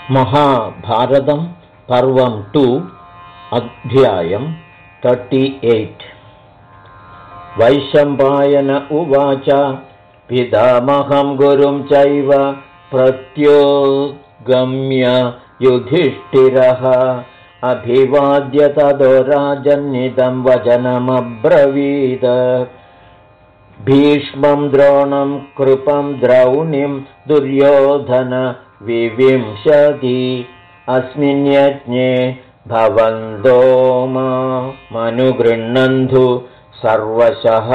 महाभारतं पर्वं 2 अध्यायं 38। वैशम्पायन उवाच पितामहं गुरुं चैव प्रत्योगम्य युधिष्ठिरः अभिवाद्य ततो राजन्निदं वचनमब्रवीद। भीष्मं द्रोणं कृपं द्रौणीं दुर्योधन विविंशति अस्मिन् यज्ञे भवन्तो मामनुगृह्णन्तु सर्वशः।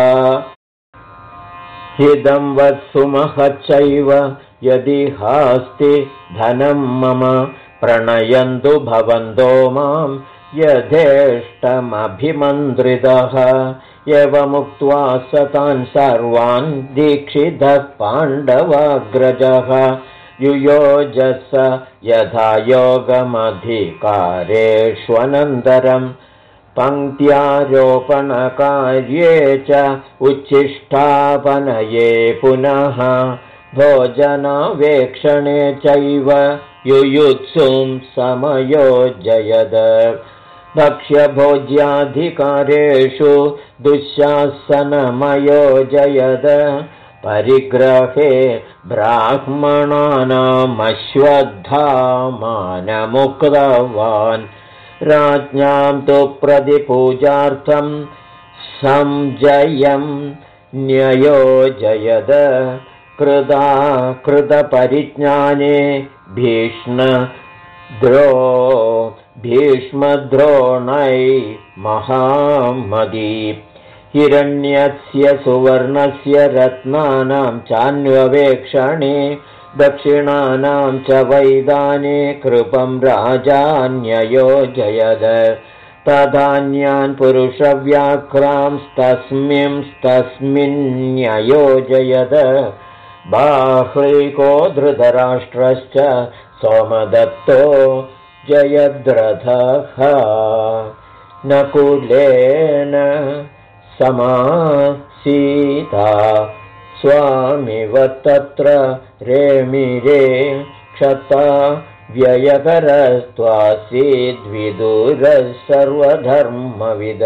हिदं वत्सु महच्चैव यदि हास्ति धनं मम प्रणयन्तु भवन्तो मां यथेष्टमभिमन्त्रितः। एवमुक्त्वा स तान् सर्वान् दीक्षितः पाण्डवाग्रजः युयोजस यथा योगमधिकारेष्वनन्तरं पङ्क्त्यारोपणकार्ये च उच्छिष्टापनये पुनः भोजनावेक्षणे चैव युयुत्सुं समयोजयद। भक्ष्यभोज्याधिकारेषु दुःशासनमयोजयद। परिग्रहे ब्राह्मणानामश्वत्थामानमुक्तवान् राज्ञां तु प्रतिपूजार्थं संजयं न्ययोजयद। कृतपरिज्ञाने भीष्मद्रोणै महामदी हिरण्यस्य सुवर्णस्य रत्नानां चान्ववेक्षणे दक्षिणानां च वैदाने कृपं राजान्ययोजयद। तदान्यान् पुरुषव्याघ्रांस्तस्मिन्न्ययोजयद। बाह्लिको धृतराष्ट्रश्च सोमदत्तो जयद्रथः नकुलेन समासीता स्वामिव तत्र रेमिरे क्षता व्ययकरस्त्वासीद्विदुरः सर्वधर्मविद।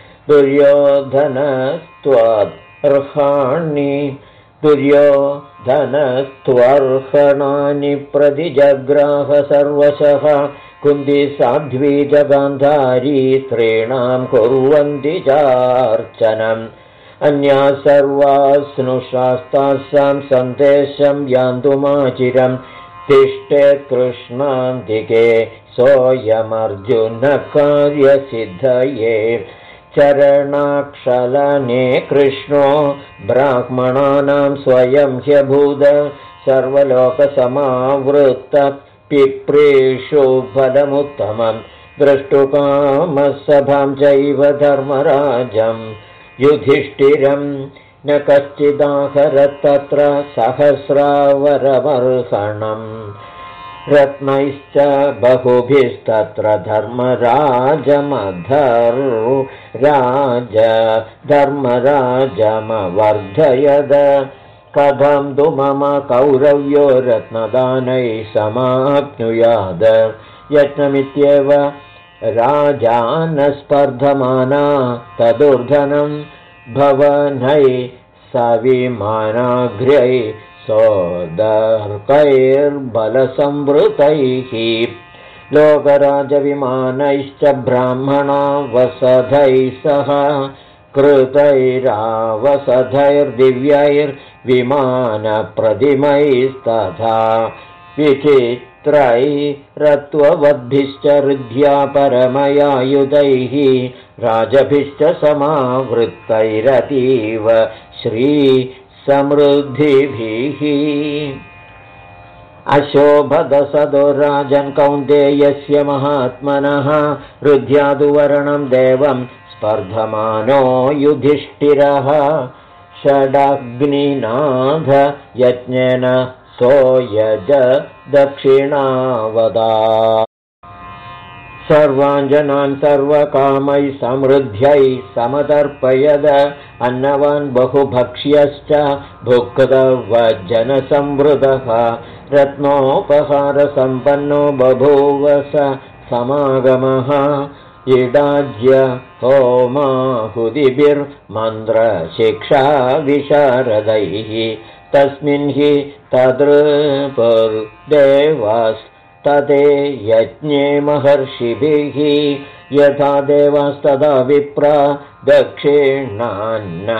दुर्योधनस्त्वर्हणानि प्रतिजग्राह सर्वशः। कुन्ती साध्वी च गान्धारी स्त्रीणां कुर्वन्ति चार्चनम्। अन्या सर्वा स्नुषास्तासां सन्देशं यान्तुमाचिरं तिष्ठेत् कृष्णान्तिके सोऽयमर्जुनकार्यसिद्धये। चरणाक्षलने कृष्णो ब्राह्मणानां स्वयं ह्यभूद। सर्वलोकसमावृत्त पिप्रेषु फलमुत्तमं द्रष्टुकामः सभां चैव धर्मराजं युधिष्ठिरं न कश्चिदाहरत्तत्र सहस्रावरमर्हणम्। रत्नैश्च बहुभिस्तत्र धर्मराजमवर्धयद। कथं तु मम कौरव्यो रत्नदानैः समाप्नुयाद। यज्ञमित्येव राजानस्पर्धमाना तदूर्धनं भवनैः सविमानाग्र्यै सोदर्कैर्बलसंवृतैः। लोकराजविमानैश्च ब्राह्मणा वसधैः सह कृतैरावसधैर्दिव्यैर्विमानप्रतिमैस्तथा विचित्रैरत्ववद्भिश्च हृद्या परमयायुधैः राजभिश्च समावृत्तैरतीव श्रीसमृद्धिभिः। अशोभदसदो राजन् कौन्तेयस्य महात्मनः हृद्यादुवर्णं देवं स्पर्धमानो युधिष्ठिरः। षडग्निनाथ यज्ञेन सोयज दक्षिणावदा। सर्वाञ्जनान् सर्वकामैः समृद्ध्यै समतर्पयद अन्नवान् बहुभक्ष्यश्च भुक्तवज्जनसंवृतः रत्नोपहारसम्पन्नो बभूव स समागमः इडाज्य होमाहुतिभिर्मन्त्रशिक्षा विशारदैः तस्मिन् हि तदृपुर्देवास्तते यज्ञे महर्षिभिः यथा देवास्तदा विप्रा दक्षिणान्न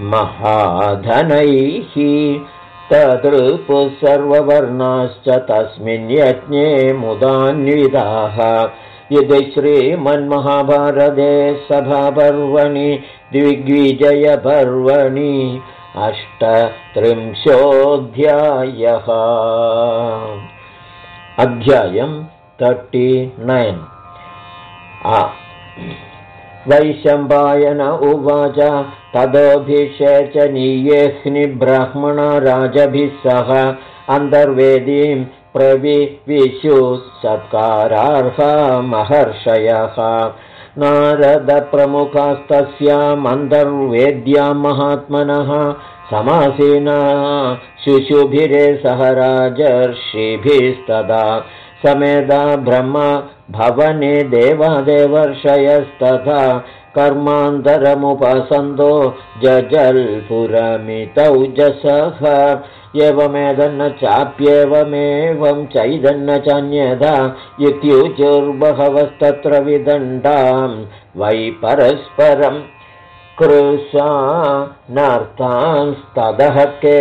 महाधनैः तदृपुः सर्ववर्णाश्च तस्मिन् यज्ञे मुदान्विताः यदि श्रीमन्महाभारते सभापर्वणि दिग्विजयपर्वणि 38 अध्यायं 39 वैशम्पायन उवाच तदोभिषेचनीयेऽग्निब्राह्मणा राजभिः सह अन्तर्वेदीं प्रविविशुः सत्कारार्हा महर्षयः नारदप्रमुखास्तस्यामन्तर्वेद्यां महात्मनः समासीना शुशुभिरे सह राजर्षिभिस्तदा समेधा ब्रह्म भवने देवादेवर्षयस्तथा कर्मान्तरमुपसन्तो जजल्पुरमितौजसः एवमेदन्न चाप्येवमेवं चैदन्न चान्यथा इत्युचुर्बहवस्तत्र विदण्डां वै परस्परं कृशानर्थांस्ततः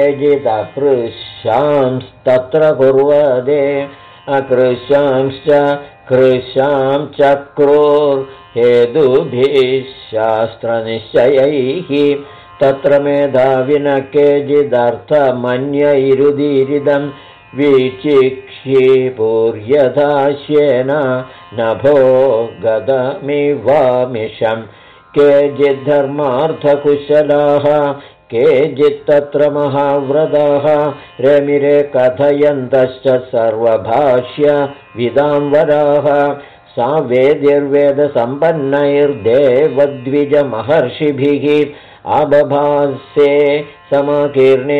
केचिदकृशांस्तत्र कुर्वदे अकृशांश्च कृशां चक्रुर्हेतुभिः शास्त्रनिश्चयैः तत्र मेधाविन केचिदर्थमन्यैरुदीरिदं विचिक्षिपूर्यदास्येन नभो गदमिवामिषं केचिद्धर्मार्थकुशलाः केचित्तत्र महाव्रताः रेमिरे कथयन्तश्च सर्वभाष्य विदाम्बराः सा वेदिर्वेदसम्पन्नैर्देवद्विजमहर्षिभिः अबभासे समाकीर्णे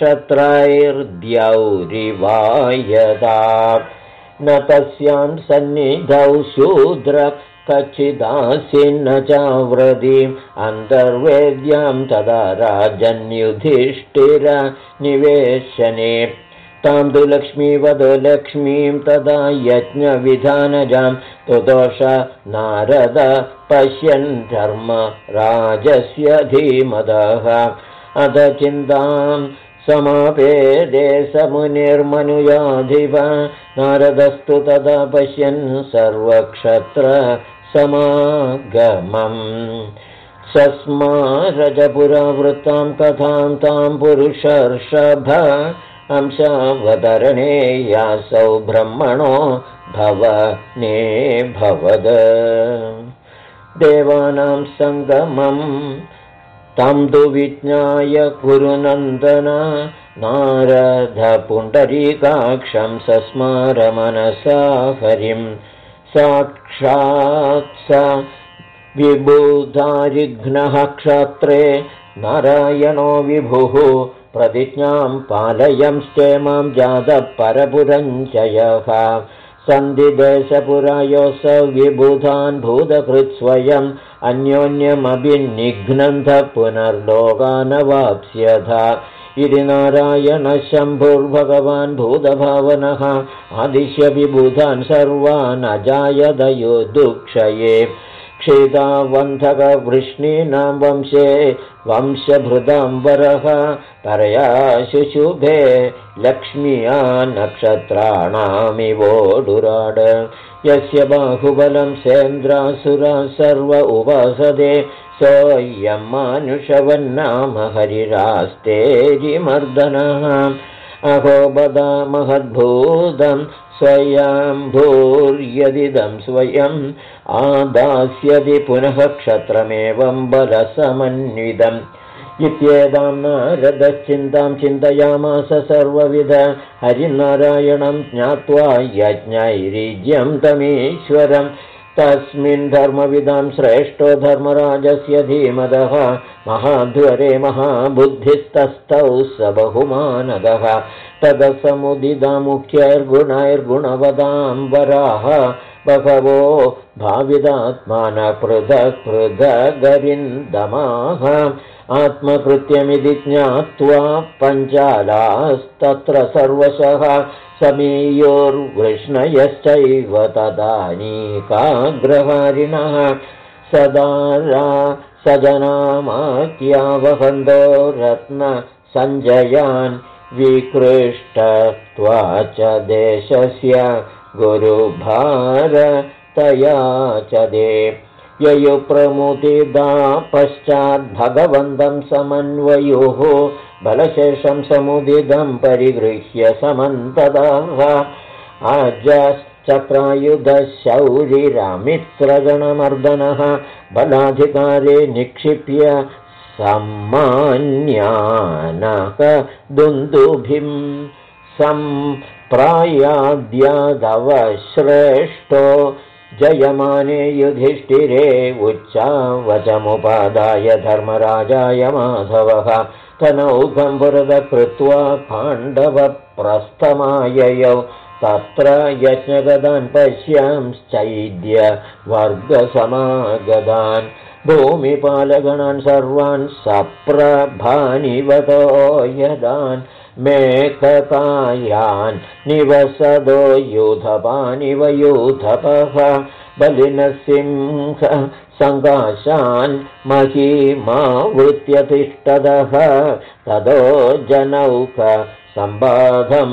नक्षत्रैर्द्यौरिवायदा न तस्यां सन्निधौ शूद्र कच्चिदासीन्न चाव्रतीम् अन्तर्वेद्यां तदा राजन्युधिष्ठिर निवेशने तां तु लक्ष्मीवदो लक्ष्मीं तदा यज्ञविधानजां तुदोष नारद पश्यन् धर्म राजस्य धीमदः अथ चिन्तां समापेदे स मुनिर्मनुयाधिप नारदस्तु तदा पश्यन् सर्वक्षत्र समागमम् सस्मारजपुरावृत्तां कथां तां पुरुषर्षभ अंशावतरणे यासौ ब्रह्मणो भवने भवद देवानां सङ्गमं तं तु विज्ञाय कुरुनन्दन नारदपुण्डरीकाक्षं सस्मारमनसा हरिं साक्षात् स विबुधारिघ्नः क्षत्रे नारायणो विभुः प्रतिज्ञां पालयंस्तेमां जातः परपुरञ्चयः सन्धिदेशपुरायोऽसौ विबुधान् भूतकृत् स्वयम् अन्योन्यमभिनिघ्नन्थ पुनर्लोकानवाप्स्यथ इति नारायणः शम्भुर्भगवान् भूतभावनः आदिश्य विबुधान् सर्वान् अजायदयो दुःक्षये क्षितावन्धकवृष्णीनां वंशे वंशभृताम्बरः परया शुशुभे लक्ष्म्या नक्षत्राणामिवोडुराड यस्य बाहुबलं सेन्द्रासुरा सर्व उपासते सोऽयं मानुषवन्नाम हरिरास्तेरिमर्दनः अहो बदा महद्भूतं स्वयंभूर्यदिदं स्वयम् आदास्यति पुनः क्षत्रमेवं बलसमन्वितम् इत्येतां नारदश्चिन्तां चिन्तयामास सर्वविध हरिनारायणं ज्ञात्वा यज्ञैरीज्यं तमीश्वरं तस्मिन् धर्मविदां श्रेष्ठो धर्मराजस्य धीमदः महाध्वरे महाबुद्धिस्तस्थौ स बहुमानदः तदसमुदिदा मुख्यैर्गुणैर्गुणवदां वराः बहवो भाविदात्मान पृथक् पृथगरिन्दमाः आत्मकृत्यमिति ज्ञात्वा पञ्चालास्तत्र सर्वशः समीयोर्वृष्णयश्चैव तदानीकाग्रहारिणः सदारा सजनामात्यावहन्तो रत्नसञ्जयान् विकृष्टत्वा च देशस्य गुरुभारतया च दे ययुप्रमुदिदा पश्चाद्भगवन्तं समन्वयोः बलशेषं समुदिदं परिगृह्य समन्तदाः आजश्चक्रायुधशौरिरामित्रगणमर्दनः बलाधिकारे निक्षिप्य सम्मान्यानकदुन्दुभिं सम्प्रायाद्यादवश्रेष्ठो जयमाने युधिष्ठिरे उच्चावचमुपादाय धर्मराजाय माधवः तनौघं पुरतः कृत्वा पाण्डवप्रस्थमाययौ तत्र यज्ञगदान् पश्यांश्चैद्य वर्गसमागदान् भूमिपालगणान् सर्वान् सप्रभानिवतो यदान् मेखकायान् निवसदो यूथपानिव यूथपः बलिनसिंह सङ्काशान् महीमावृत्यतिष्ठदः तदो जनौक सम्बाधं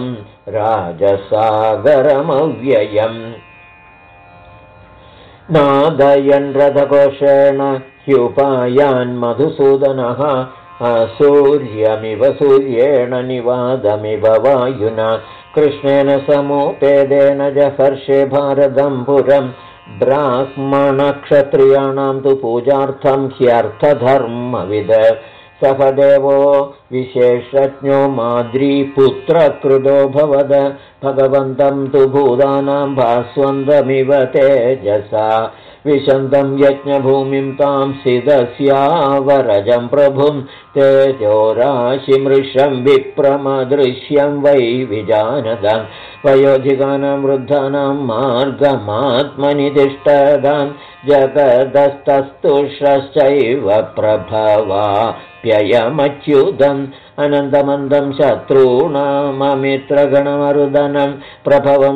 राजसागरमव्ययम् नादयन् रथकोशेन ह्युपायान् मधुसूदनः असूर्यमिव सूर्येण निवादमिव वायुना कृष्णेन समुपेदेन जहर्षे भारतं पुरं ब्राह्मणक्षत्रियाणां तु पूजार्थं ह्यर्थधर्मविद सह देवो विशेषज्ञो माद्रीपुत्रकृतो भवद भगवन्तं तु भूतानां भास्वन्दमिव तेजसा विशन्तं यज्ञभूमिं तां सिदस्यावरजं प्रभुं तेजोराशिमृषं विप्रमदृश्यं वै विजानदां वयोधिकानां वृद्धानां मार्गमात्मनि तिष्ठदां जगदस्तस्तुषश्चैव प्रभवाप्ययमच्युतम् अनन्तमन्दं शत्रूणाममित्रगणमरुदनं प्रभवं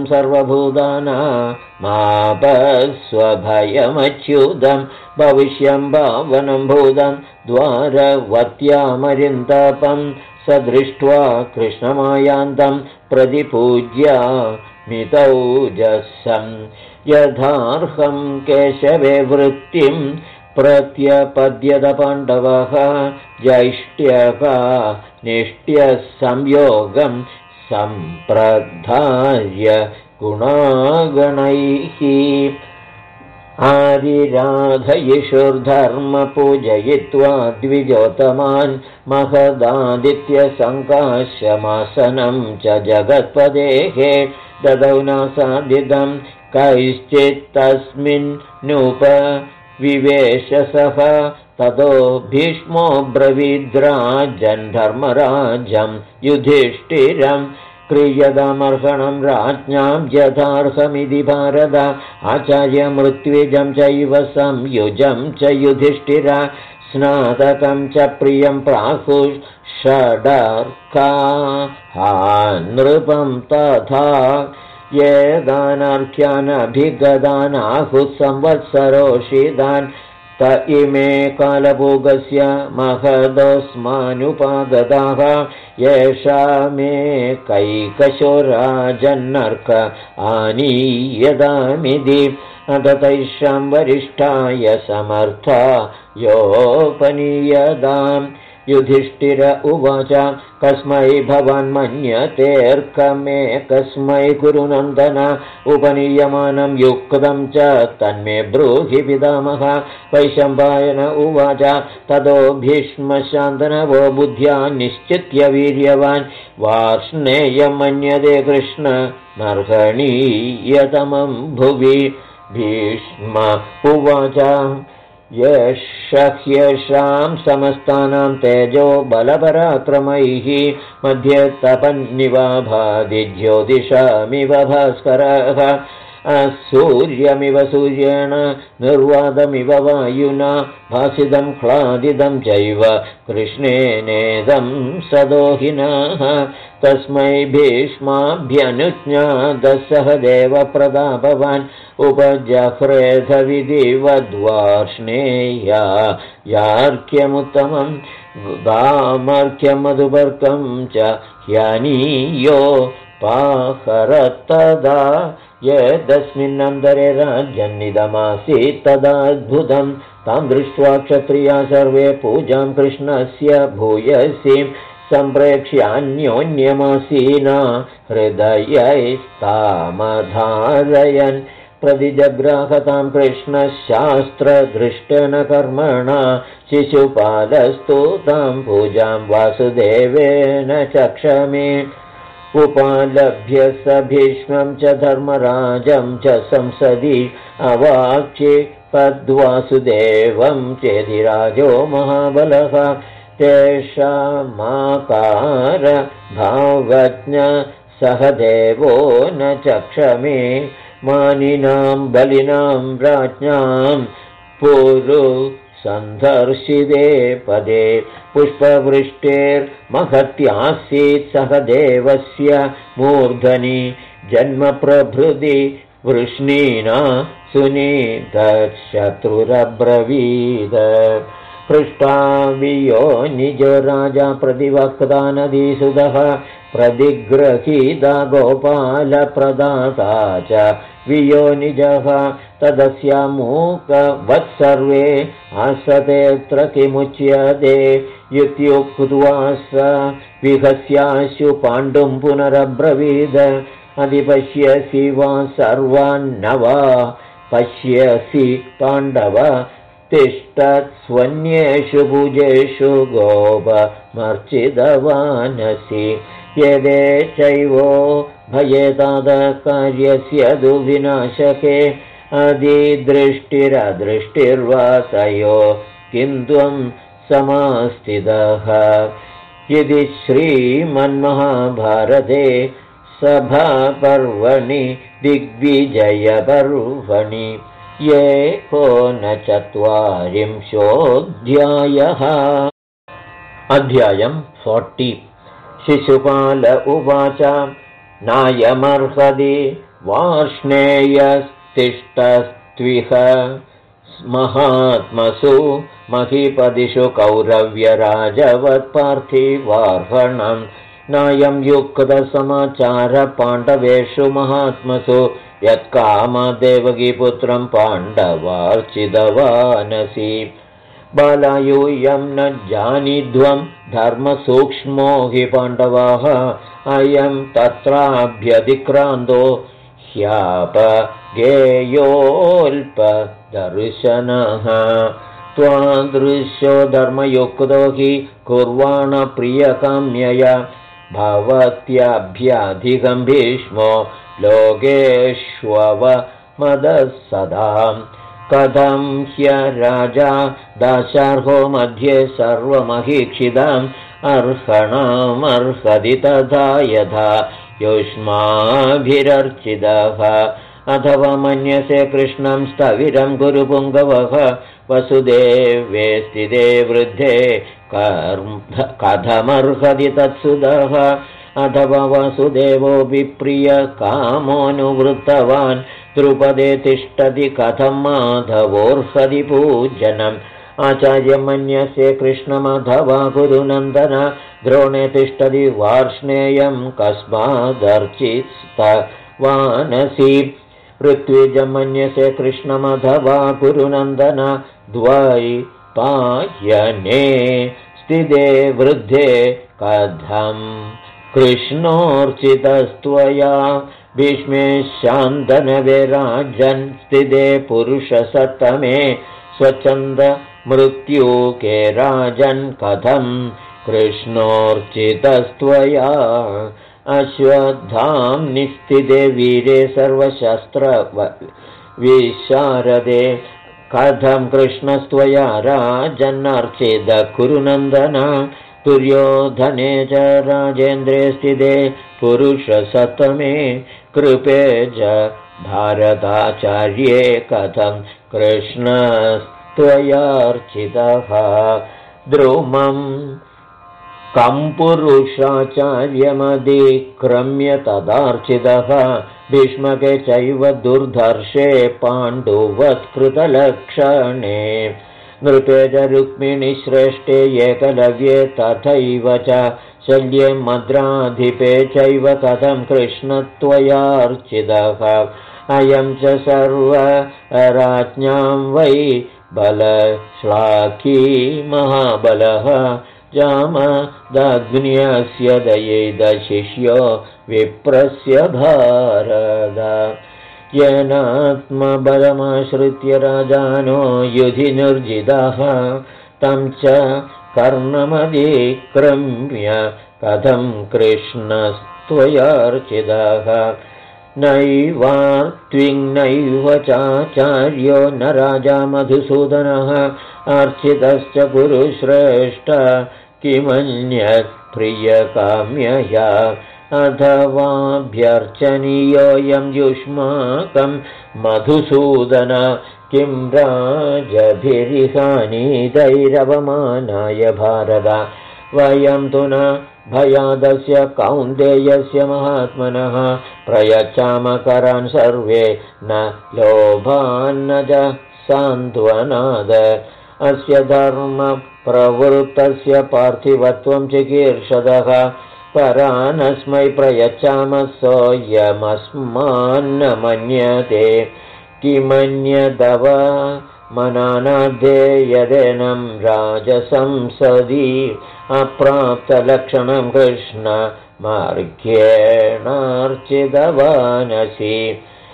सर्वभूतानामापस्वभयमच्युतं भविष्यं भावनं भूतं द्वारवत्यामरिन्तपं स दृष्ट्वा कृष्णमायान्तं प्रतिपूज्या मितौजसं यथार्हं केशवे वृत्तिं प्रत्यपद्यत पाण्डवः जैष्ट्यका निष्ट्यसंयोगं सम्प्रधार्य गुणागणैः आरिराधयिषुर्धर्मपूजयित्वा द्विजोतमान् महदादित्यसङ्काशमासनं च जगत्पदेः ददौ नासादिदं कैश्चित्तस्मिन्नुपविवेशसः ततो भीष्मो ब्रवीद्राजन् धर्मराजं युधिष्ठिरं क्रियतामर्हणं राज्ञां यथार्हमिति भारत आचार्यमृत्विजं चैव संयुजं च युधिष्ठिर स्नातकं च प्रियं प्राहुषडर्का नृपं तथा येदानर्घ्यानभिगदान् आहुः संवत्सरोषिदान् त इमे कालभोगस्य महदोऽस्मानुपागताः येषा मे कैकशोराजन्नर्क आनीयदामिति अथ तैषां वरिष्ठाय समर्था योपनीयदाम् युधिष्ठिर उवाच कस्मै भवान् मन्यतेऽर्कमे कस्मै कुरुनन्दन उपनीयमानं युक्तं च तन्मे ब्रूहि पितामह वैशम्पायन उवाच ततो भीष्मशान्तनवो बुद्ध्या निश्चित्य वीर्यवान् वार्ष्णेयं मन्यते कृष्ण नर्हणीयतमं भुवि भीष्म उवाच येषां समस्तानां तेजो बलपराक्रमैः मध्ये तपन्निवाभादिज्योतिषामिव भास्करः सूर्यमिव सूर्येण निर्वादमिव वायुना भासितं क्लादितं चैव कृष्णेनेदं सदोहिनः तस्मै भीष्माभ्यनुज्ञातः देवप्रतापवान् उपजह्रेधविधिवद्वार्ष्णेया यार्क्यमुत्तमं गामर्क्यमधुपर्कं च ह्यनीयो पाहरत्तदा यदस्मिन्नन्तरे राज्यन्निदमासीत् तदाद्भुतं तां दृष्ट्वा क्षत्रिया सर्वे पूजां कृष्णस्य भूयसीं सम्प्रेक्ष्यान्योन्यमासीना हृदयैस्तामधारयन् प्रतिजग्राहतां कृष्णशास्त्रदृष्टेन कर्मणा शिशुपालस्तु तां पूजां वासुदेवेन चक्षमे उपालभ्य स भीष्मं च धर्मराजं च संसदि अवाक्ये तद्वासुदेवं चेदिराजो महाबलः तेषामाकार भावज्ञ सह देवो न चक्षमे मानिनां बलिनां राज्ञां पुरु सन्दर्शिते पदे पुष्पवृष्टेर्महत्यासीत् सह देवस्य मूर्धनि जन्मप्रभृति वृष्णीना सुनीतशत्रुरब्रवीद पृष्ठावियो निजो राजा प्रतिवक्ता नदीसुतः प्रतिगृहीता गोपालप्रदाता च वियो निजः तदस्यामूकवत्सर्वे आसतेऽत्र किमुच्यते इत्युक्त्वा स विहस्याशु पाण्डुं पुनरब्रवीद अधिपश्यसि वा सर्वान्न वा पश्यसि पाण्डव तिष्ठत्स्वन्येषु भुजेषु गोपमर्चितवानसि यदे चैवो भयेतादकार्यस्य दुर्विनाशके अधिदृष्टिरदृष्टिर्वा तयो किं त्वं समास्थितः इति श्रीमन्महाभारते सभापर्वणि दिग्विजयपर्वणि एकोनचत्वारिंशोऽध्यायः अध्यायं 40 शिशुपाल उवाच नायमर्हति वार्ष्णेयस्तिष्ठस्त्विह महात्मसु महीपदिषु कौरव्यराजवत्पार्थिवार्हणं नायं युक्तसमाचारपाण्डवेषु महात्मसु यत्कामदेवकीपुत्रं पाण्डवार्चितवानसि बालायूयं न जानीध्वं धर्मसूक्ष्मो हि पाण्डवाः अयं तत्राभ्यतिक्रान्तो ह्यापगेयोऽल्पदर्शनः त्वादृशो धर्मयुक्तो हि कुर्वाणप्रियकाम्यया भवत्याभ्यधिकं भीष्मो लोकेष्ववमदः सदाम् कथं ह्यराजा दाशार्हो मध्ये सर्वमहीक्षिताम् अर्हणामर्हति तथा यथा युष्माभिरर्चितः अथवा मन्यसे कृष्णं स्थविरं गुरुपुङ्गवः वसुदेवे स्थिते वृद्धे कथमर्हति तत्सुतः अथवा वासुदेवोऽपि प्रियकामोऽनुवृत्तवान् द्रुपदे तिष्ठति कथं माधवोर्हति पूजनम् आचार्यं मन्यसे कृष्णमथवा कुरुनन्दन द्रोणे तिष्ठति वार्ष्णेयं कस्मादर्चिस्तवानसि ऋत्विजं मन्यसे कृष्णमथवा कुरुनन्दन द्वैपायने स्थिते वृद्धे कथं कृष्णोर्चितस्त्वया भीष्मे शान्तनवे राजन् स्थिते पुरुषसत्तमे स्वच्छन्द मृत्युके राजन् कथं कृष्णोर्चितस्त्वया अश्वत्थां निस्थिते वीरे विशारदे कथं कृष्णस्त्वया राजन्नर्चितः कुरुनन्दन दुर्योधने च राजेन्द्रे स्थिते पुरुषसत्तमे कृपे च भारताचार्ये कथं कृष्णस्त्वयार्चितः द्रुमं कम्पुरुषाचार्यमधिक्रम्य तदार्चितः भीष्मके चैव दुर्धर्षे पाण्डुवत्कृतलक्षणे नृपे च रुक्मिणीश्रेष्ठे एकलव्ये तथैव च शल्ये मद्राधिपे चैव कथं कृष्णत्वयार्चितः अयं च सर्वराज्ञां वै बलश्लाघी महाबलः जामदग्न्यस्य दयेदशिष्यो विप्रस्य भारत येनात्मबलमाश्रित्य राजानो युधि निर्जितः तं च कर्णमधिक्रम्य कथं कृष्णस्त्वयार्चितः नैवार्त्विङ्नैव चाचार्यो न राजा मधुसूदनः अर्चितश्च कुरुश्रेष्ठ किमन्यत् प्रियकाम्यया अथवाभ्यर्चनीयोऽयं युष्माकं मधुसूदन किं राजभिरिहानीतैरवमानाय भारत वयं तु न भयादस्य कौन्तेयस्य महात्मनः प्रयच्छामकरान् सर्वे न लोभान्न च सान्त्वनाद अस्य धर्मप्रवृत्तस्य पार्थिवत्वं चिकीर्षदः परानस्मै प्रयच्छामः सोऽयमस्मान्न मन्यते किमन्यदव मनानाद्ये यदेनं राजसंसदि अप्राप्तलक्षणं कृष्ण मार्ग्येणार्चितवानसि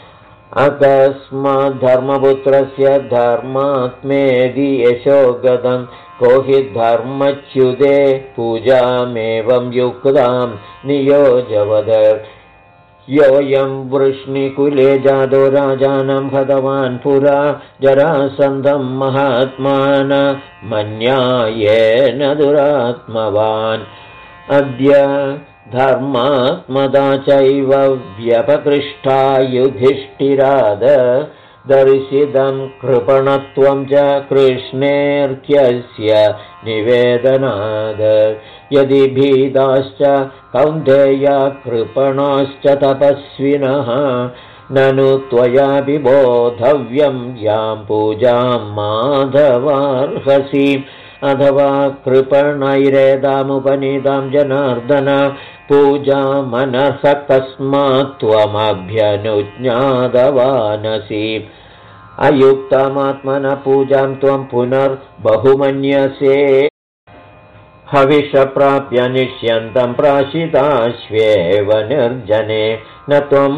अकस्माद्धर्मपुत्रस्य धर्मात्मेदि यशोगतं को हि धर्मच्युते पूजामेवं युक्तां नियोजवद योऽयं वृष्णिकुले जातो राजानं हतवान् पुरा जरासन्धं महात्मान मन्यायेन दुरात्मवान् अद्य धर्मात्मदा चैव व्यपकृष्टा युधिष्ठिराद दर्शितं कृपणत्वं च कृष्णेऽर्घ्यस्य निवेदनाद यदि भीताश्च कौन्तेया कृपणाश्च तपस्विनः ननु त्वयापि बोधव्यं यां पूजां माधवार्हसि अथवा कृपणैरेदामुपनीतां जनार्दन पूजामनर्ह कस्मात् त्वमभ्यनुज्ञातवानसि अयुक्तमात्मनः पूजां त्वं पुनर्बहुमन्यसे हविषप्राप्य निष्यन्तं प्राशिताश्वेव निर्जने न त्वं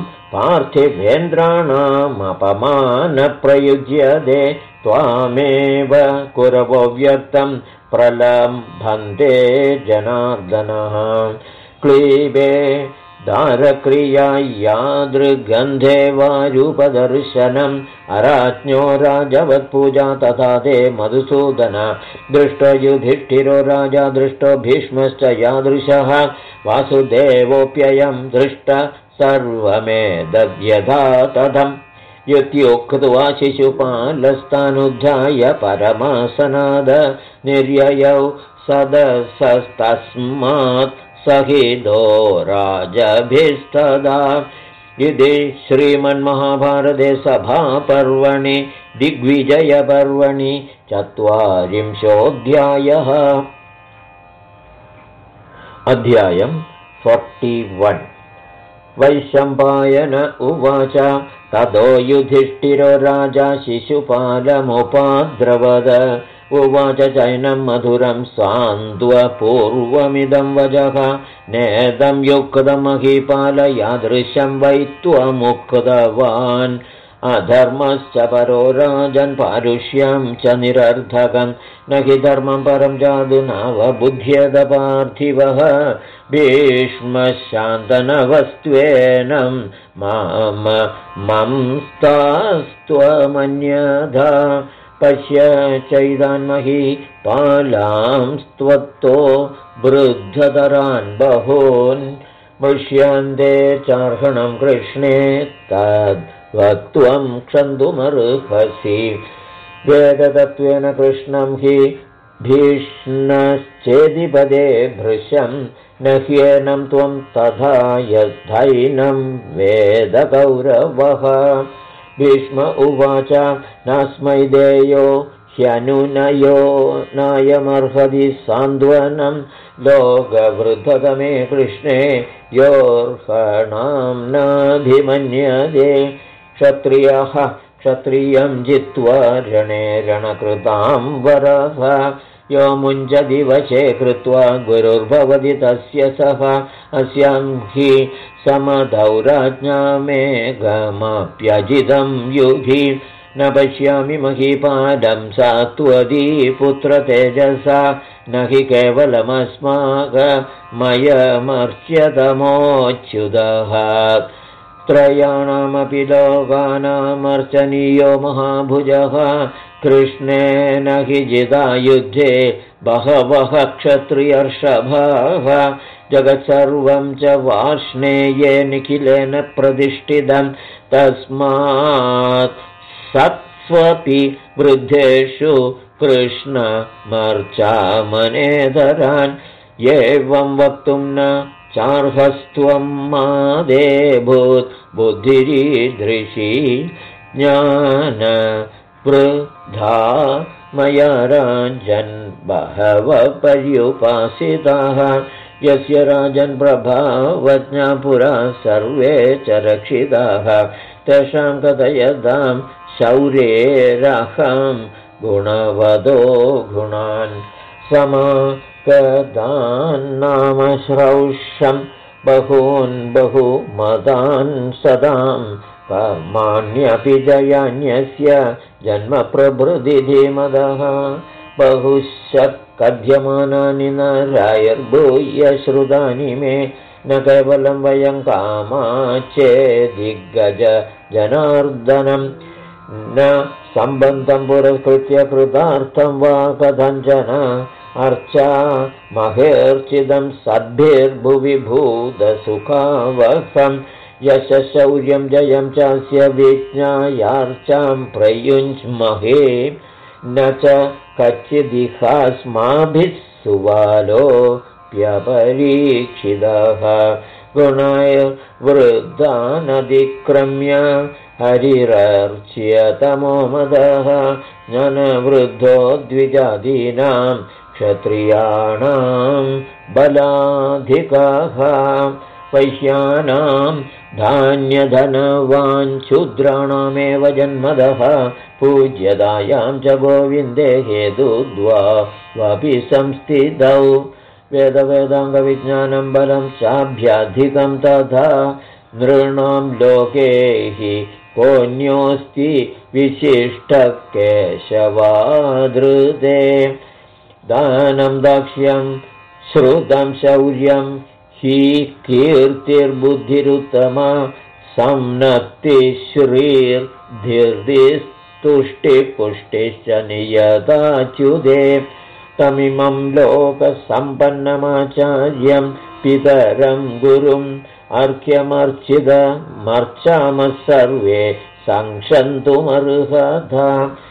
पार्थिवेन्द्राणामपमानप्रयुज्यते त्वामेव कुरवो व्यक्तं प्रलम्भन्ते जनार्दनः क्लीबे दारक्रिया यादृगन्धे वारूपदर्शनम् अराज्ञो राजवत्पूजा तथा ते मधुसूदन दृष्टो युधिष्ठिरो राजा दृष्टो भीष्मश्च यादृशः वासुदेवोऽप्ययं दृष्ट सर्वमेतद्यथा तथम् युत्युक्त्वा शिशुपालस्तानुद्धाय परमासनाद निर्ययौ सदसस्तस्मात् सहितो राजभिस्तदा इति श्रीमन्महाभारते सभापर्वणि दिग्विजयपर्वणि 40 अध्यायम् 41 वैशम्पायन उवाच ततो युधिष्ठिरो राजा शिशुपालमुपाद्रवद उवाच चैनं मधुरं सान्द्वपूर्वमिदं वचः नेदं युक्तं महीपाल यादृशं वै त्वमुक्तवान् अधर्मश्च परो राजन् पारुष्यं च निरर्थकं न हि धर्मं परं जादु नावबुध्येत पार्थिवः भीष्मशान्तनवस्त्वेनं मंस्तास्त्वमन्यथा पश्य चैदान्महि पालांस्त्वत्तो वृद्धतरान् बहून् मृष्यन्ते चार्हणं कृष्णे तद्वक्त्वं क्षन्तुमर्हसि वेदतत्त्वेन कृष्णं हि भीष्णश्चेदिपदे भृशं न ह्येनं त्वं तथा यद्धैनं वेदकौरवः भीष्म उवाच नास्मै देयो ह्यनुनयो नायमर्हति सान्त्वनं लोकवृद्धतमे कृष्णे योऽर्हणां नाभिमन्यते क्षत्रियः क्षत्रियं जित्वा रणे रणकृतां वरः यो मुञ्जति वशे कृत्वा गुरुर्भवति तस्य सः अस्यां हि समदौराज्ञामेघमप्यजितं युधि न पश्यामि महीपालं सात्वती पुत्रतेजसा न हि केवलमस्माकमयमर्च्यतमोच्युतः त्रयाणामपि लोकानामर्चनीयो महाभुजः कृष्णेन हि जिता युद्धे बहवः क्षत्रियर्षभाः जगत्सर्वं च वार्ष्णेये निखिलेन प्रतिष्ठितं तस्मात् सत्स्वपि वृद्धेषु कृष्णमर्चामनेतरान् एवं वक्तुं न चार्हस्त्वं मादेभूत् बुद्धिरीदृशी ज्ञानवृद्धा मया राजन् बहवः पर्युपासिताः यस्य राजन् प्रभावज्ञा पुरा सर्वे च रक्षिताः तेषां कथयतां शौर्येरहं गुणवदो गुणान् समागतान्नाम श्रौषं बहून् बहुमतान् सदां कर्माण्यपि जयान्यस्य जन्म प्रभृति धीमदः बहुश्च कथ्यमानानि नरायर्भूय श्रुतानि मे न केवलं वयं कामाचेदिग्गज जनार्दनं न सम्बन्धं पुरस्कृत्य कृतार्थं वा कथञ्चन अर्चा महेर्चिदं सद्भिर्भुवि भूतसुखावहं यशशौर्यं जयं चास्य विज्ञायार्चां प्रयुञ्ज्महे न च कच्चिदिहास्माभिः सुबालोऽप्यपरीक्षितः गुणाय वृद्धानतिक्रम्य हरिरर्च्यतमो मदः ज्ञानवृद्धो द्विजादीनां क्षत्रियाणां बलाधिकाः वैश्यानां धान्यधनवान् शूद्राणामेव जन्मदः पूज्यतायां च गोविन्दे हेतुद्वापि संस्थितौ वेदवेदाङ्गविज्ञानं बलं चाभ्यधिकं तथा नृणां लोके हि कोऽन्योऽस्ति विशिष्टः केशवादृते दानं दाक्ष्यं श्रुतं शौर्यं हि कीर्तिर्बुद्धिरुत्तमा संनक्तिश्रीर्धीर्तिस्तुष्टिपुष्टिश्च नियताच्युते तमिमं लोकसम्पन्नमाचार्यं पितरं गुरुम् अर्घ्यमर्चितमर्चामः सर्वे संक्षन्तुमर्हता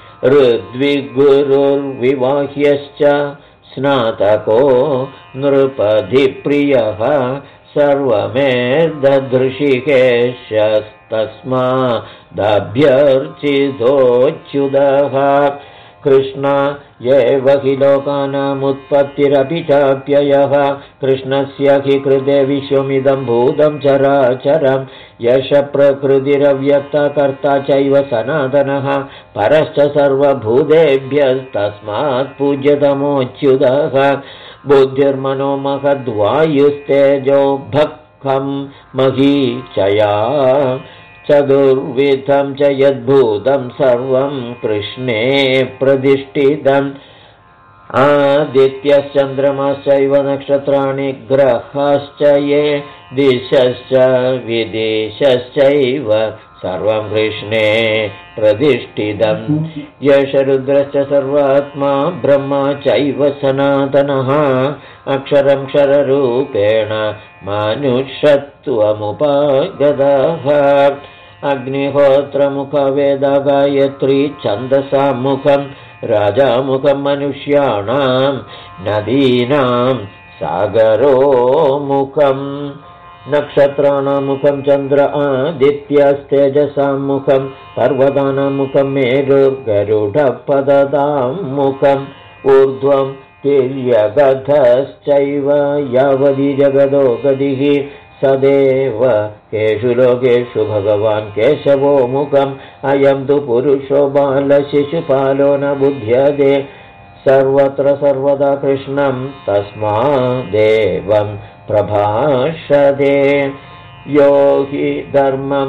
ऋद्विगुरुर्विवाह्यश्च स्नातको नृपधिप्रियः सर्वमेर्दधृषिकेशस्तस्मादभ्यर्चितोच्युतः कृष्ण एव हि लोकानामुत्पत्तिरपि चाप्ययः कृष्णस्य हि कृते विश्वमिदं भूतं चराचरं यश प्रकृतिरव्यक्तकर्ता चैव सनातनः परश्च सर्वभूतेभ्यस्तस्मात् पूज्यतमोच्युतः बुद्धिर्मनो महद्वायुस्तेजो भक्खं महीचया चतुर्विधं च यद्भूतं सर्वं कृष्णे प्रतिष्ठितम् आदित्यश्चन्द्रमाश्चैव नक्षत्राणि ग्रहाश्च ये दिशश्च विदेशश्चैव सर्वं कृष्णे प्रतिष्ठितम् यश रुद्रश्च सर्वात्मा ब्रह्मा चैव सनातनः अक्षरं क्षररूपेण मनुष्यत्वमुपगतः अग्निहोत्रमुखवेद गायत्री छन्दसामुखं राजामुखं मनुष्याणां नदीनां सागरोमुखम् नक्षत्राणां मुखं चन्द्र आदित्यस्तेजसां मुखं पर्वतानां मुखं मेरुर्गरुडपददां मुखम् ऊर्ध्वं तिर्यगधश्चैव यावदि जगदो गतिः सदेव केषु लोकेषु भगवान् केशवो मुखम् अयं तु पुरुषो बालशिशुपालो न बुध्यते सर्वत्र सर्वदा कृष्णं तस्मादेवं प्रभाषते यो हि धर्मं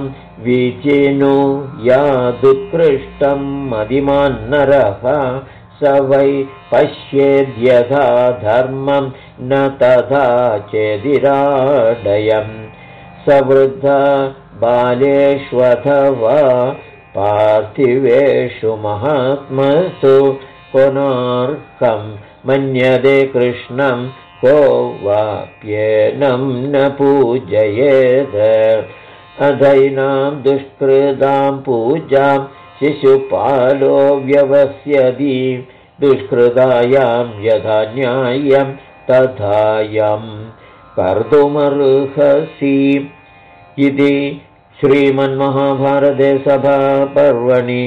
विचिनुयादुत्कृष्टं मदिमान् नरः स वै पश्येद्यथा धर्मं न तथा चेदिराडयम् सवृद्ध बालेष्वथवा पार्थिवेषु महात्मसु पुनर्कं मन्यते कृष्णं को वाप्येनं न पूजयेत् अधैनां दुष्कृतां पूजां शिशुपालो व्यवस्यति दुष्कृतायां यथा न्याय्यं तथायं कर्तुमर्हसि इति श्रीमन्महाभारते सभापर्वणि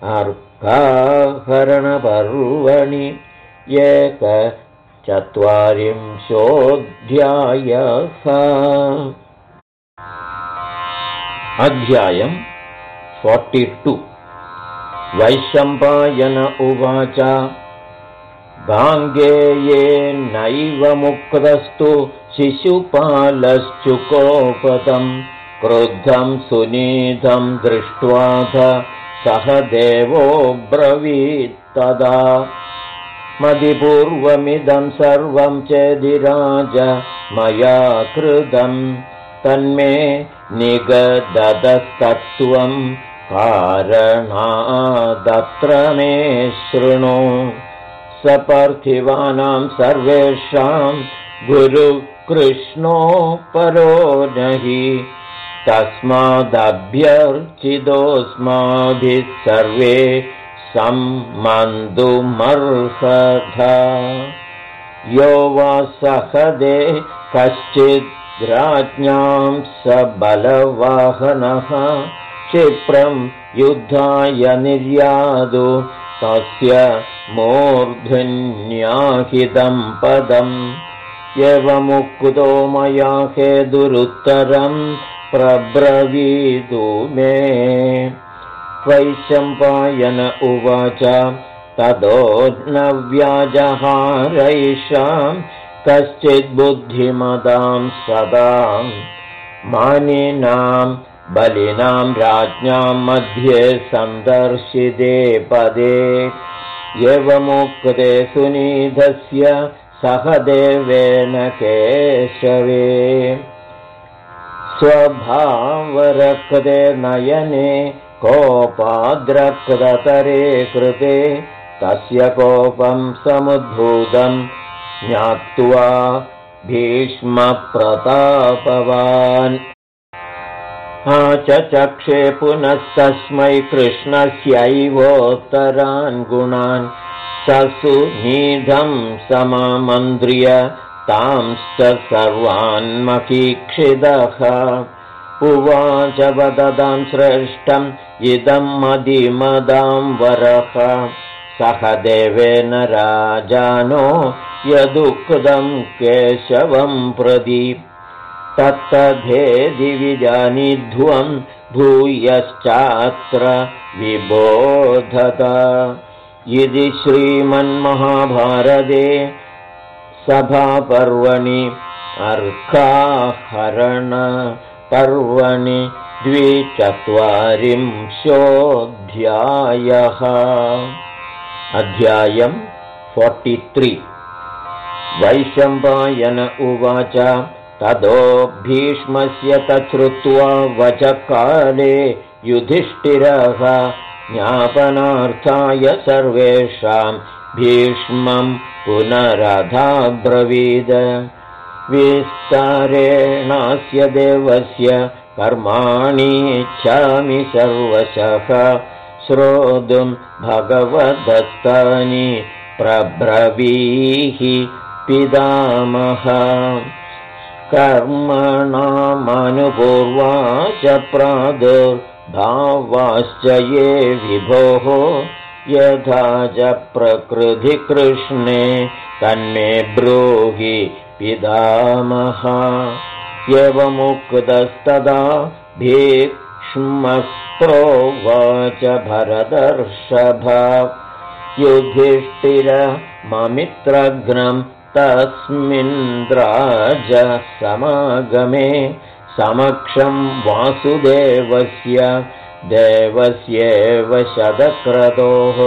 अर्काहरणपर्वणि 41 अध्यायम् 42 वैशम्पायन उवाच गाङ्गेयेनैव मुक्तस्तु शिशुपालश्चुकोपतं क्रुद्धं सुनीतं दृष्ट्वाथ सह देवो ब्रवीत्तदा मदिपूर्वमिदं सर्वं चेदिराज मया कृतं तन्मे निगदतस्तत्त्वं कारणादत्र मे शृणु सपार्थिवानां सर्वेषां गुरुकृष्णो परो नहि तस्मादभ्यर्चितोऽस्माभिः सर्वे सम्मन्तुमर्हथा यो वा सहदे कश्चिद्राज्ञां स बलवाहनः क्षिप्रं युद्धाय निर्यादु तस्य मूर्धन्याहितं पदम् एवमुक्तो मया हेतुरुत्तरं प्रब्रवीतु मे वैशम्पायन उवाच ततो न व्याजहारैषां कश्चिद्बुद्धिमतां सदां मानिनां बलिनां राज्ञां मध्ये सन्दर्शिते पदे एवमुक्ते सुनीधस्य सहदेवेन केशवे स्वभावरक्ते नयने कोपाद्रक्ततरे कृते तस्य कोपं समुद्भूतं ज्ञात्वा भीष्मप्रतापवान् चक्षे पुनः तस्मै कृष्णस्यैवोत्तरान् गुणान् ससुनीधं समामन्त्र्य तांश्च सर्वान्महीक्षितः उवाच वदतां श्रेष्ठम् इदं मदिमदां वरः सहदेवेन राजानो यदुक्तं केशवं प्रति तत्तथेति विजानीध्वं भूयश्चात्र विबोधत इति श्रीमन्महाभारते सभापर्वणि अर्काहरणपर्वणि द्विचत्वारिंशोऽध्यायः। अध्यायम् 43। वैशम्पायन उवाच ततो भीष्मस्य तच्छ्रुत्वा वचकाले युधिष्ठिरः ज्ञापनार्थाय सर्वेषां भीष्मं पुनरधाब्रवीद विस्तारेणास्य देवस्य कर्माणीच्छामि सर्वशः श्रोतुं भगवदस्तानि प्रब्रवीहि पितामह कर्मणामनुपूर्वा च प्रादुर्भावाश्च ये विभोः यथा च प्रकृतिकृष्णे तन्मे ब्रूहि पितामह एवमुक्तस्तदा भीष्मस्त्रोवाच भरतर्षभ युधिष्ठिरममित्रघ्नं तस्मिन्द्राज समागमे समक्षं वासुदेवस्य देवस्येव शतक्रतोः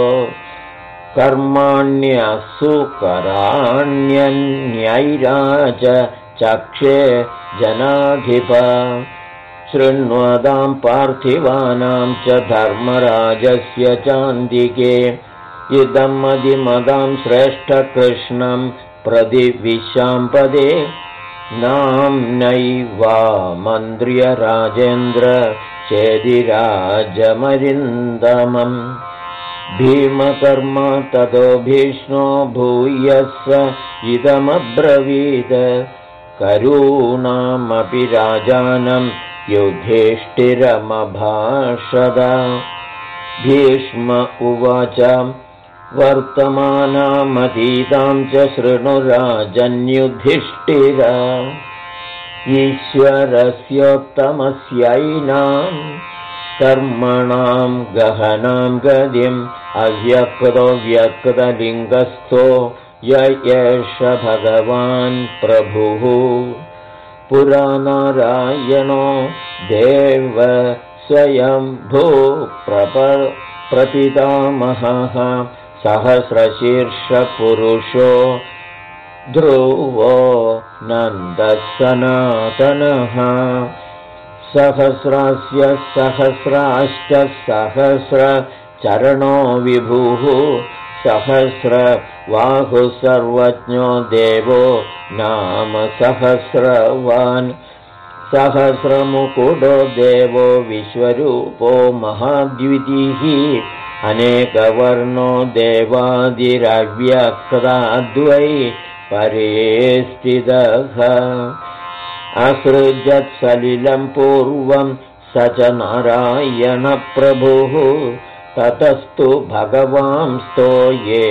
कर्माण्यसुकराण्यन्यैराज चक्षे जनाधिप शृण्वतां पार्थिवानां च धर्मराजस्य चान्दिके इदं मदिमदां श्रेष्ठकृष्णं प्रतिविशाम्पदे नाम्नैवामन्त्र्य राजेन्द्र चेदिराजमरिन्दमम् भीमकर्मा ततो भीष्णो भूयः इदमब्रवीद करूणामपि राजानं युधिष्ठिरमभाषद भीष्म उवाच वर्तमानामतीतां च शृणु राजन्युधिष्ठिर ईश्वरस्योत्तमस्यैनां कर्मणां गहनां गतिम् अव्यक्तो व्यक्तलिङ्गस्थो य एष भगवान् प्रभुः पुरा नारायणो देव स्वयंभू प्रपितामहः सहस्रशीर्षपुरुषो ध्रुवो नन्दः सनातनः सहस्रास्य सहस्राश्च सहस्रचरणो विभुः सहस्रबाहुः सर्वज्ञो देवो नाम सहस्रवान् सहस्रमुकुटो देवो विश्वरूपो महाद्वितीः अनेकवर्णो देवादिरव्यक्ताद्वै परे स्थितः असृजत्सलिलं पूर्वं स च नारायणप्रभुः ततस्तु भगवांस्तो ये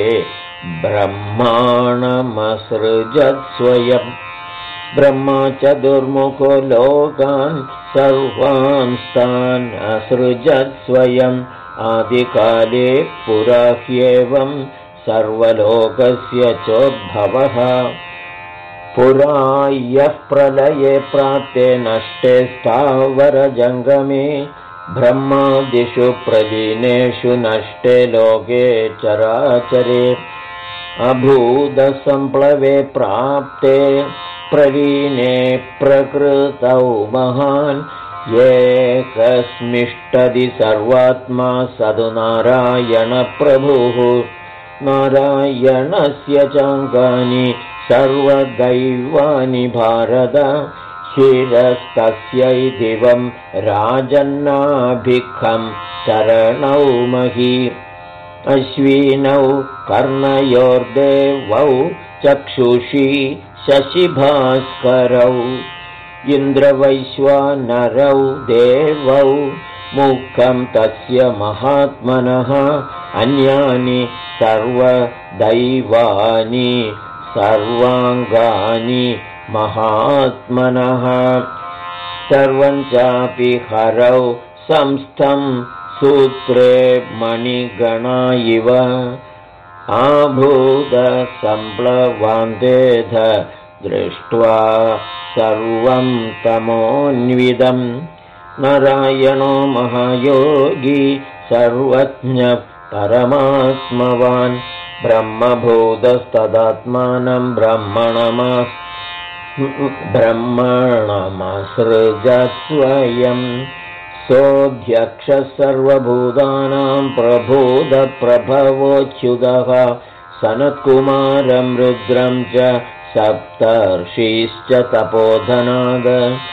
ब्रह्माणमसृजत् स्वयं ब्रह्मा चतुर्मुखो लोकान् सर्वांस्तान् असृजत् स्वयम् आदिकाले पुरा ह्येवं सर्वलोकस्य चोद्भवः पुरा यः प्रलये प्राप्ते नष्टे स्थावरजङ्गमे ब्रह्मादिषु प्रलीनेषु नष्टे लोके चराचरे अभूतसम्प्लवे प्राप्ते प्रलीने प्रकृतौ महान् एकस्मिष्टदि सर्वात्मा सदु नारायणप्रभुः नारायणस्य चाङ्गानि सर्वदैवानि भारत शिरस्तस्यै दिवं राजन्नाभिखं चरणौ मही अश्विनौ कर्णयोर्देवौ चक्षुषी शशिभास्करौ इन्द्रवैश्वानरौ देवौ मुखं तस्य महात्मनः अन्यानि सर्वदैवानि सर्वाङ्गानि महात्मनः सर्वं चापि हरौ संस्थं सूत्रे मणिगणा इव आभूतसम्प्लवान्तेध दृष्ट्वा सर्वं तमोन्वितं नारायणो महायोगी सर्वज्ञ परमात्मवान् ब्रह्मभूतस्तदात्मानं ब्रह्मणमसृजस्वयं सोऽध्यक्षः सर्वभूतानां प्रभूतप्रभवोच्युतः सनत्कुमारं रुद्रं च सप्तर्षीश्च तपोधनाद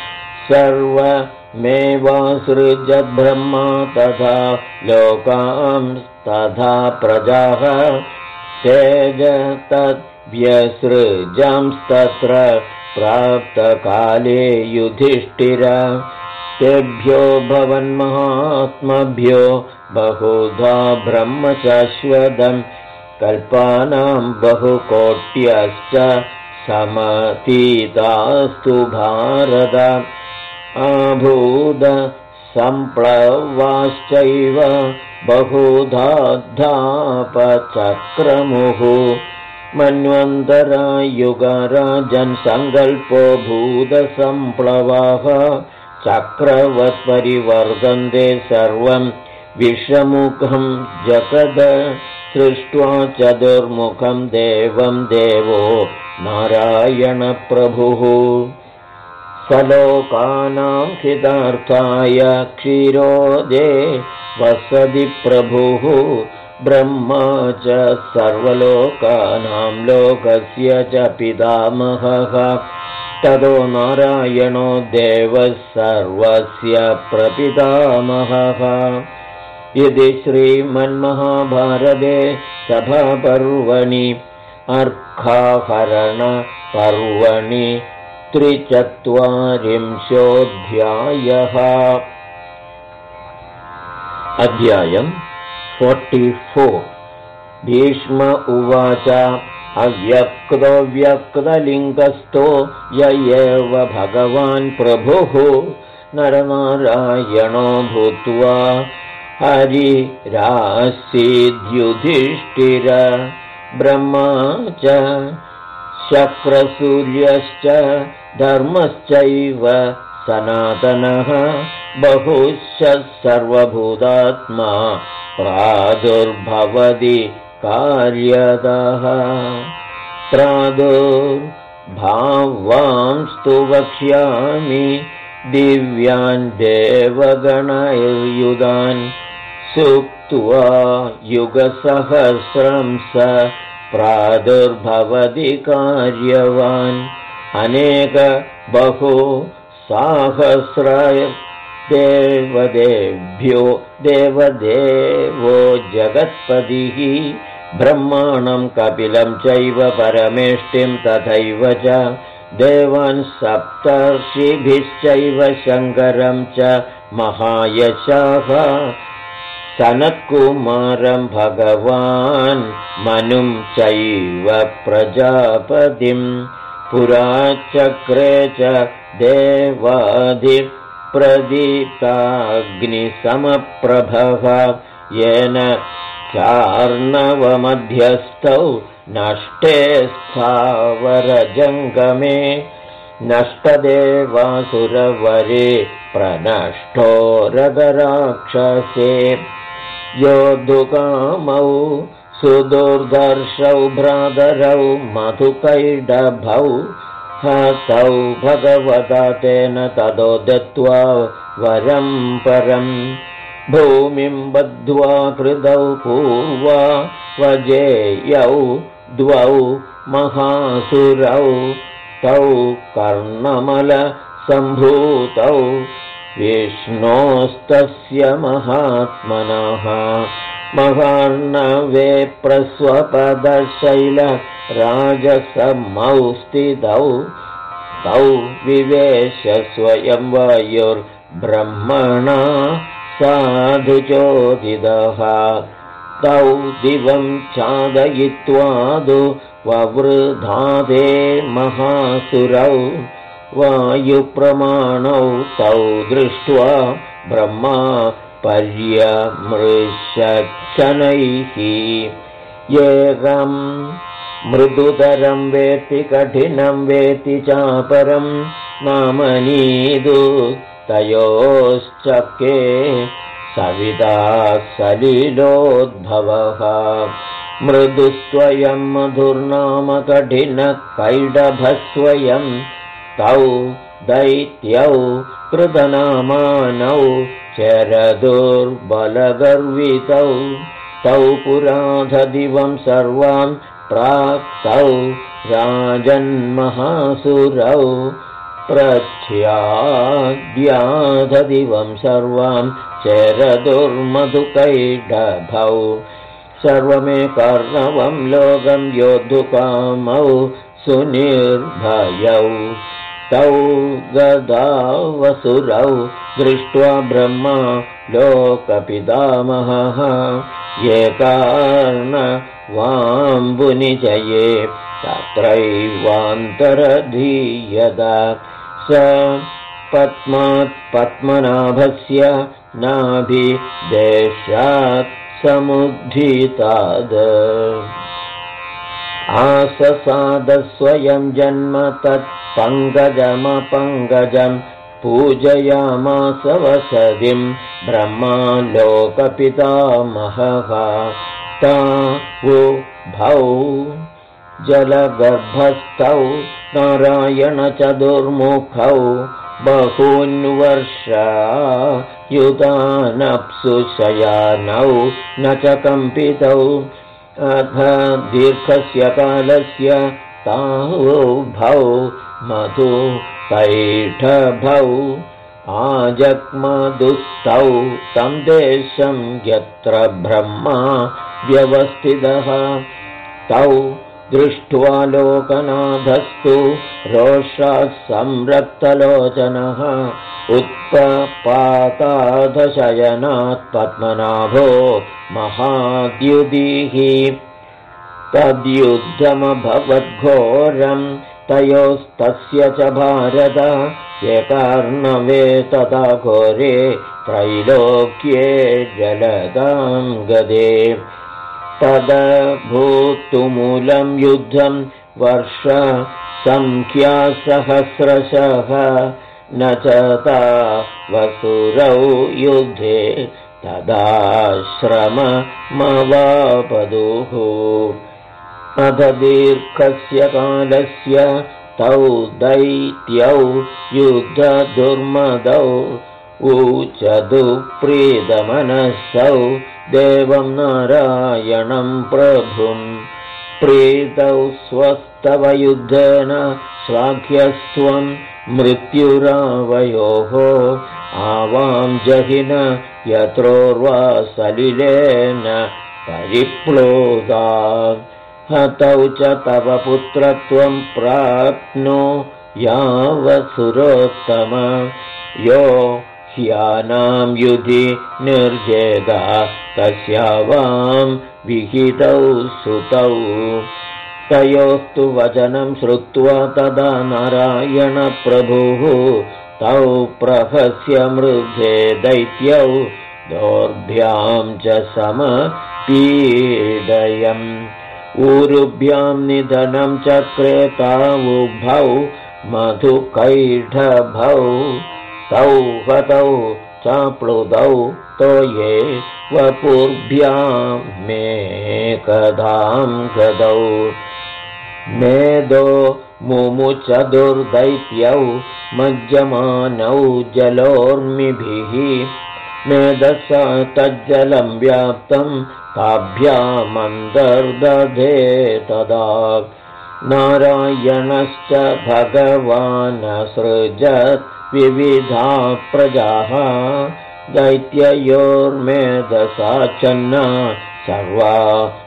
सर्वमेवासृजद्ब्रह्मा तथा लोकांस्तथा प्रजाः तेज तद्व्यसृजंस्तत्र प्राप्तकाले युधिष्ठिर तेभ्यो भवन्महात्मभ्यो बहुधा ब्रह्मशाश्वतं कल्पानां बहुकोट्यश्च समतीतास्तु भारत आभूत सम्प्लवाश्चैव बहुधा धापचक्रमुः मन्वन्तरायुगराजन् सङ्कल्पो भूतसम्प्लवाः चक्रवत्परिवर्तन्ते सर्वं विषमुखं जगद सृष्ट्वा चतुर्मुखं देवं देवो नारायणप्रभुः सलोकानां हितार्थाय क्षीरोदे वसति प्रभुः ब्रह्मा च सर्वलोकानां लोकस्य च पितामहः ततो नारायणो देवः सर्वस्य प्रपितामहः इति श्रीमन्महाभारते सभापर्वणि अर्काहरणपर्वणि 43 अध्यायम् 44 भीष्म उवाच अव्यक्तो व्यक्तलिङ्गस्थो य एव भगवान् प्रभुः नरनारायणो भूत्वा हरिरासीद्युधिष्ठिर ब्रह्मा च शक्रसूर्यश्च धर्मश्चैव सनातनः बहुश्च सर्वभूतात्मा प्रादुर्भवति कार्यतः प्रादुर्भावांस्तु वक्ष्यामि दिव्यान् देवगणैर्युधान् सुप्त्वा युगसहस्रं स प्रादुर्भवति कार्यवान् अनेक बहु सहस्रदेवदेभ्यो देवदेवो जगत्पतिः ब्रह्माणं कपिलं चैव परमेष्टिं तथैव च देवान् सप्तर्षिभिश्चैव शङ्करं च महायशाः सनत्कुमारं भगवान् मनुं चैव प्रजापतिं पुरा चक्रे च देवादिप्रदीप्ताग्निसमप्रभः येन चार्णवमध्यस्थौ नष्टे स्थावरजङ्गमे नष्टदेवासुरवरे प्रनष्टो रगराक्षसे योद्धुकामौ सुदुर्दर्शौ भ्रातरौ मधुकैडभौ हतौ भगवता तेन ततो दत्त्वा वरं परं भूमिं बद्ध्वा कृतौ पूर्वा वजेयौ द्वौ महासुरौ तौ कर्णमलसम्भूतौ विष्णोस्तस्य महात्मनः महार्णवे प्रस्वपदशैलराजसमौ स्थितौ तौ विवेश स्वयं वायुर्ब्रह्मणा साधुचोदितः तौ दिवं चादयित्वादु ववृधादे महासुरौ वायुप्रमाणौ तौ दृष्ट्वा ब्रह्मा पर्यमृशनैः एकं मृदुतरं वेत्ति कठिनं वेत्ति चापरं नामनीदु तयोश्चके सविता सलिलोद्भवः मृदुस्त्वयं मधुर्नाम कठिनकैडभस्वयं तौ दैत्यौ कृतनामानौ चरदुर्बलगर्वितौ तौ पुराधदिवं सर्वां प्राप्तौ राजन्महासुरौ प्रच्छाद्याधदिवं सर्वां चरदुर्मधुकैडभौ सर्वमेकर्णवं लोकं योद्धुकामौ सुनिर्भयौ तौ गदावसुरौ दृष्ट्वा ब्रह्मा लोकपितामहः एकार्णवाम्बुनिजये तत्रैवान्तरधीयत स पद्मात् पद्मनाभस्य नाभिदेशात् समुद्धिताद आससादस्वयं जन्म तत्पङ्कजमपङ्कजं पूजयामास वसतिं ब्रह्मा लोकपितामहः तावुभौ जलगर्भस्थौ नारायणचतुर्मुखौ बहून्वर्षायुतानप्सु शयानौ न च कम्पितौ अथ दीर्घस्य कालस्य तावुभौ मधुकैटभौ आजग्मदुस्तौ तं देशं यत्र ब्रह्मा व्यवस्थितः तौ दृष्ट्वा लोकनाथस्तु रोषात् संरक्तलोचनः उत्पपातादशयनात् पद्मनाभो महाद्युतिः तद्युद्धमभवद्घोरं तयोस्तस्य च भारत एकार्णवे तथा घोरे त्रैलोक्ये जलदां गदे तदभूतुमूलं युद्धं वर्षसंख्यासहस्रशः न च तावसुरौ युद्धे तदाश्रममवापदुः अथ दीर्घस्य कालस्य तौ दैत्यौ युद्धदुर्मदौ ऊचदुप्रीतमनसौ देवं नारायणं प्रभुं प्रीतौ स्वस्तव युद्धेन स्वाख्यस्त्वं मृत्युरावयोः आवां जहिन यत्रोर्वा सलिलेन परिप्लोदा हतौ च तव पुत्रत्वं प्राप्नो यावसुरोत्तम यो ह्यानां युधि निर्जेदा तस्यावां विहितौ सुतौ तयोस्तु वचनं श्रुत्वा तदा नारायणप्रभुः तौ प्रहस्य मृधे दैत्यौ दोर्भ्यां च समपीडयम् ऊरुभ्यां निधनं चक्रे तावुभौ मधुकैटभौ तौ हतौ चाप्लुतौ तोये वपुर्भ्यां मेकदां गदौ मेदो मुमुचदुर्दैत्यौ मज्जमानौ जलोर्मिभिः मेधसा तज्जलं व्याप्तं ताभ्यामन्तर्दधे तदा नारायणश्च भगवानसृजत् विविधा प्रजाः दैत्ययोर्मेधसा चन्ना सर्वा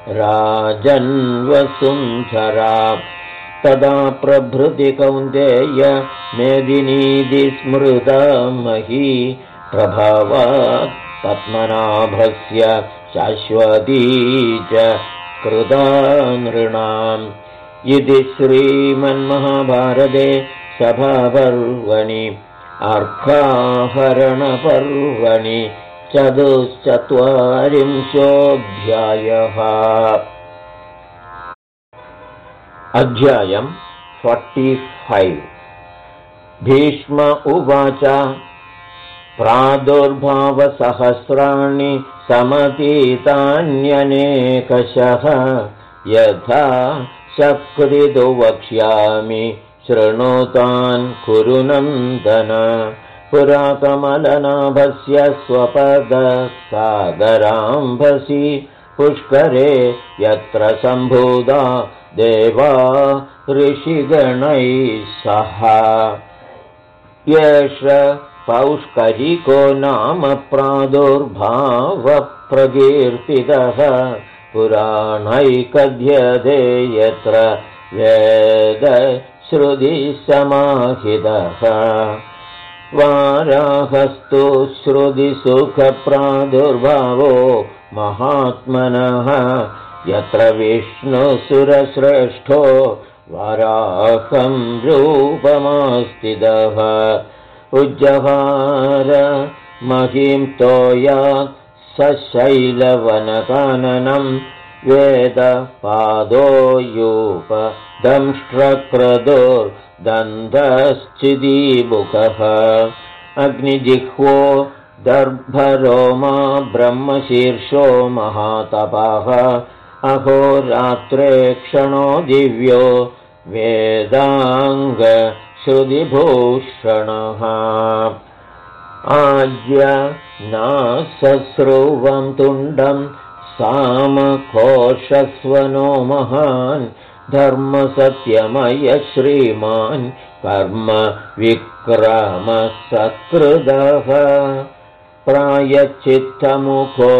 राजन्वसुन्धरा तदा प्रभृति कौन्तेय मेदिनीति स्मृता मही प्रभवात् पद्मनाभस्य शाश्वती च कृता नृणाम् इति श्रीमन्महाभारते सभापर्वणि अर्काहरणपर्वणि 44 अध्यायम् 45 भीष्म उवाच प्रादुर्भावसहस्राणि समतीतान्यनेकशः यथा शक्तिदु वक्ष्यामि शृणुतान् कुरु नन्दन पुरा कमलनाभस्य स्वपदसागराम्भसि पुष्करे यत्र सम्भूता देवा ऋषिगणैः सह एष पौष्करिको नाम प्रादुर्भावप्रकीर्तितः पुराणैकथ्यते यत्र वेदश्रुतिसमाहितः वाराहस्तु श्रुतिसुखप्रादुर्भावो महात्मनः यत्र विष्णुसुरश्रेष्ठो वराहं रूपमास्थितः उज्जहार महीं तोयात् सशैलवनकाननं वेदपादोयूप दंष्ट्रक्रदुर्दन्धश्चिदीमुखः अग्निजिह्वो दर्भरोमा ब्रह्मशीर्षो महातपः अहोरात्रे क्षणो दिव्यो वेदाङ्गश्रुतिभूषणः आज्य नासस्रुवं तुण्डं सामकोशस्वनो महान् धर्मसत्यमय श्रीमान् कर्म विक्रमसत्कृदः प्रायश्चित्तमुखो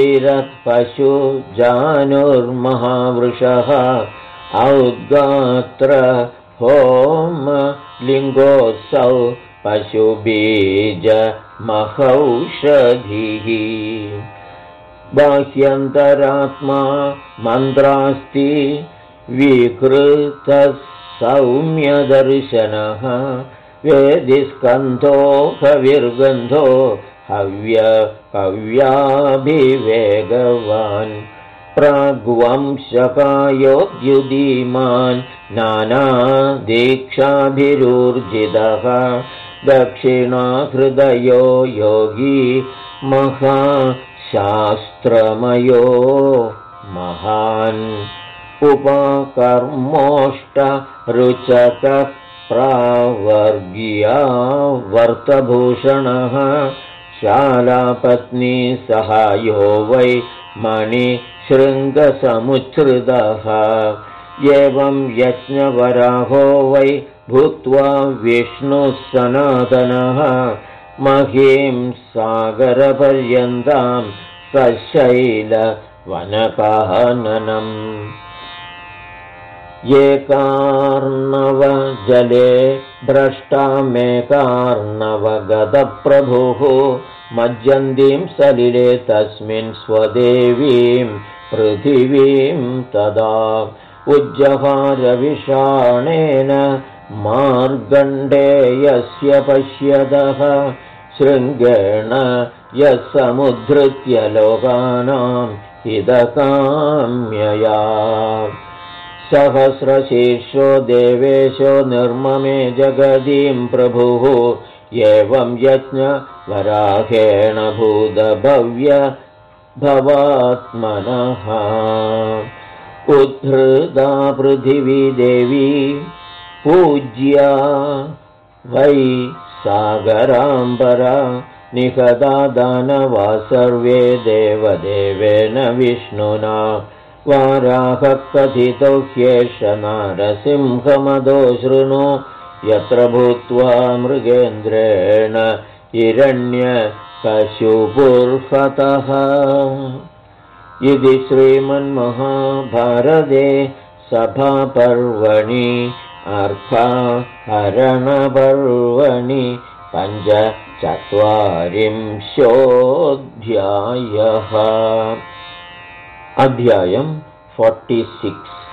धीरत्पशुजानुर्महावृषः औद्गात्र होम लिङ्गोऽसौ पशुबीजमहौषधिः बाह्यन्तरात्मा मन्त्रास्ति विकृतः सौम्यदर्शनः वेदिस्कन्धो हविर्गन्धो हव्यकव्याभिवेगवान् प्राग्वंशकायोद्युदीमान् नानादीक्षाभिरूर्जितः दक्षिणाहृदयो योगी महाशास्त्रमयो महान् उपकर्मोष्टरुचकः प्रावर्ग्यावर्तभूषणः शालापत्नी सहायो वै मणिशृङ्गसमुच्छ्रितः एवं यज्ञवराहो वै भूत्वा विष्णुः सनातनः महीं सागरपर्यन्तां सशैलवनकाननम् एकार्णवजले भ्रष्टामेकार्णवगतप्रभुः मज्जन्तीं सलिले तस्मिन् स्वदेवीं पृथिवीं तदा उज्जहारविषाणेन मार्गण्डेयस्य पश्यतः शृङ्गेण यः समुद्धृत्य लोकानां हितकाम्यया सहस्रशीर्षो देवेशो निर्ममे जगदीं प्रभुः एवं यज्ञवराहेण भूतभव्य भवात्मनः उद्धृता पृथिवी देवी पूज्या वै सागराम्बरा निहता दानवा सर्वे देवदेवेन विष्णुना वाराहः कथितो ह्येष नारसिंहमदो शृणु यत्र भूत्वा मृगेन्द्रेण हिरण्यकशिपुर्हतः इति श्रीमन्महाभारते सभापर्वणि अर्थहरणपर्वणि 45 अध्यायम् 46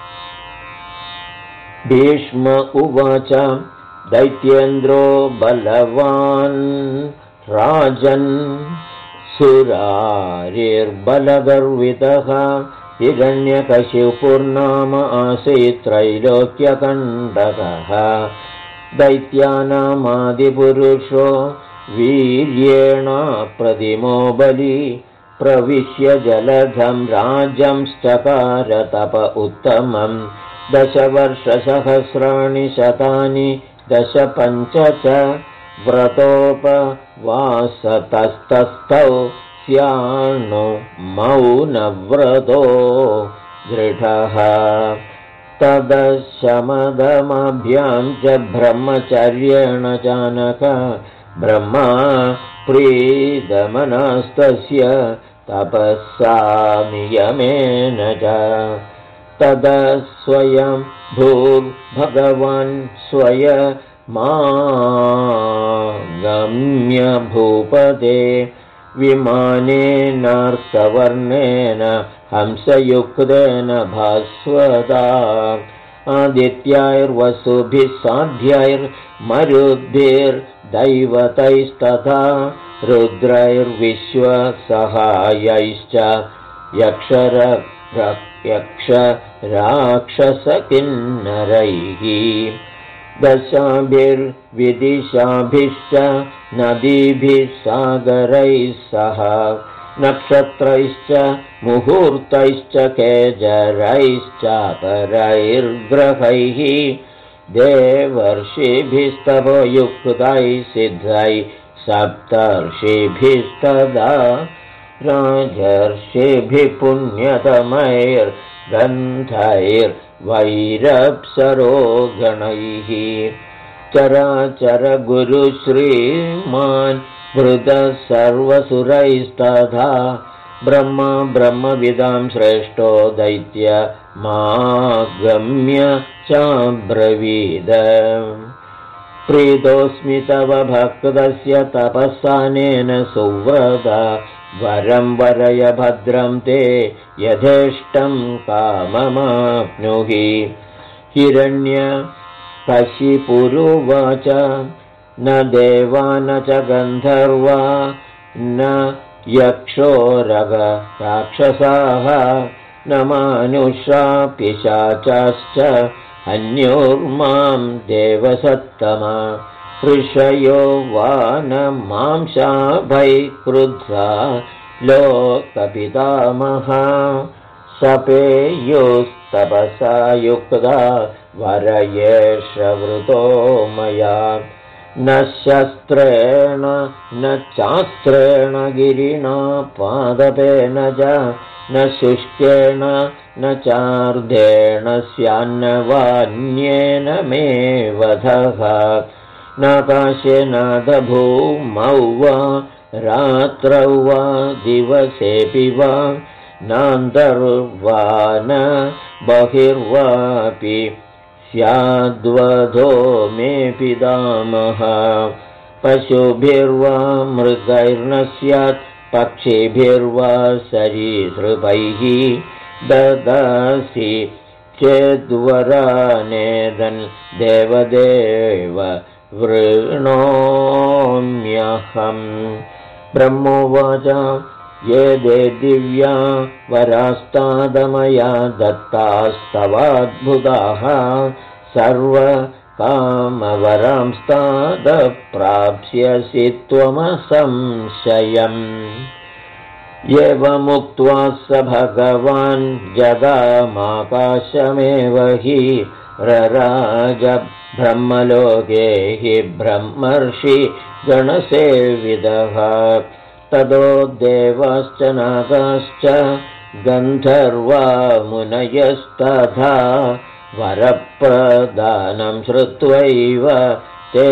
भीष्म उवाच दैत्येन्द्रो बलवान् राजन् सुरारिर्बलगर्वितः हिरण्यकशिपुर्नाम आसीत् त्रैलोक्यकण्टकः दैत्यानामादिपुरुषो वीर्येण प्रतिमो बली प्रविश्य जलधं राज्यंश्चकार तप उत्तमं 10 वर्षसहस्राणि शतानि 15 च व्रतोपवासतस्तस्थौ स्याणु मौनव्रतो दृढः तदशमदमभ्यां च ब्रह्मचर्येण चानक ब्रह्मा प्रीदमनस्तस्य तपस्सा नियमेन च तदस्वयं भूर्भगवान् स्वयमागम्य भूपदे विमानेनार्कवर्णेन हंसयुक्तेन भास्वता आदित्याैर्वसुभिः साध्याैर्मरुद्भिर्दैवतैस्तथा रुद्रैर्विश्वसहायैश्च यक्षराक्षसकिन्नरैः दशाभिर्विदिशाभिश्च नदीभिः सागरैः सह नक्षत्रैश्च मुहूर्तैश्च केजरैश्चापरैर्ग्रहैः देवर्षिभिस्तपोयुक्तैः सिद्धैः सप्तर्षिभिस्तदा राजर्षिभिः पुण्यतमैर्गन्धैर्वैरप्सरो गणैः चराचरगुरुश्रीमान् वृतः सर्वसुरैस्तथा ब्रह्मा ब्रह्मविदां श्रेष्ठो दैत्यमागम्य चाब्रवीद प्रीतोऽस्मि तव भक्तस्य तपस्सानेन सुव्रता वरं वरय भद्रं ते यथेष्टं काममाप्नुहि हिरण्यकशिपुरुवाच न देवा न च गन्धर्वा न यक्षोरगराक्षसाः न मानुषा पिशाचाश्च अन्योर्मां देवसत्तमा ऋषयो वा न मांशाभै क्रुद्धा लोकपितामहा सपेयोस्तपसा युक्ता वरयेष वृतो मया न शस्त्रेण न चास्त्रेण गिरिणा पादपेन च न शुष्केण न चार्धेण स्यान्नवान्येन मे वधः नाकाशे नादभूमौ वा रात्रौ वा दिवसेऽपि वा नान्तर्वा न बहिर्वापि स्याद्वधो मे पितामहः पशुभिर्वा मृगैर्न स्यात् पक्षिभिर्वा सरीसृपैः ददासि चेद्वरानेदन् देवदेव वृणोम्यहम् ब्रह्मोवाच ये दे दिव्या वरास्तादमया दत्तास्तवाद्भुताः सर्वकामवरांस्तादप्राप्स्यसि त्वमसंशयम् एवमुक्त्वा स भगवान् जगामाकाशमेव हि रराज ब्रह्मलोके हि ब्रह्मर्षि गणसेविदः ततो देवाश्च नागाश्च गन्धर्वा मुनयस्तथा वरप्रदानं श्रुत्वैव ते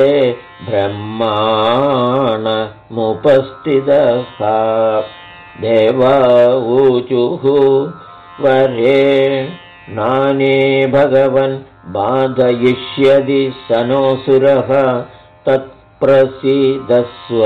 ब्रह्माणमुपस्थितः देवा ऊचुः वरे नाने भगवन् बाधयिष्यति सनोऽसुरः तत्प्रसीदस्व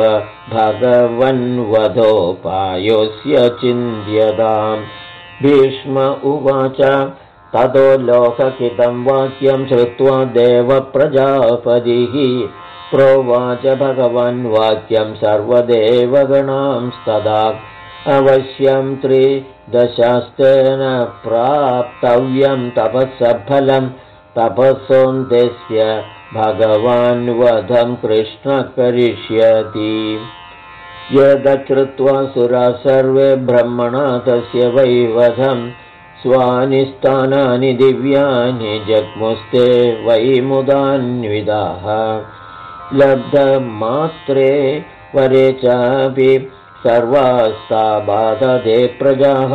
भगवन्वधोपायोऽस्य चिन्त्यताम् भीष्म उवाच ततो लोकहितं वाक्यं श्रुत्वा देवप्रजापतिः प्रोवाच भगवान् वाक्यं सर्वदेवगणांस्तदा अवश्यं 3 दशास्तेन प्राप्तव्यं तपःसफलं तपसोऽन्त्यस्य भगवान् वधं कृष्णः करिष्यति। यदश्रुत्वा सुराः सर्वे ब्रह्मणा तस्य वैवधं स्वानि स्थानानि दिव्यानि जग्मुस्ते वै मुदान्विदाः। लब्धमात्रे वरे चापि सर्वास्ता बाधते प्रजाः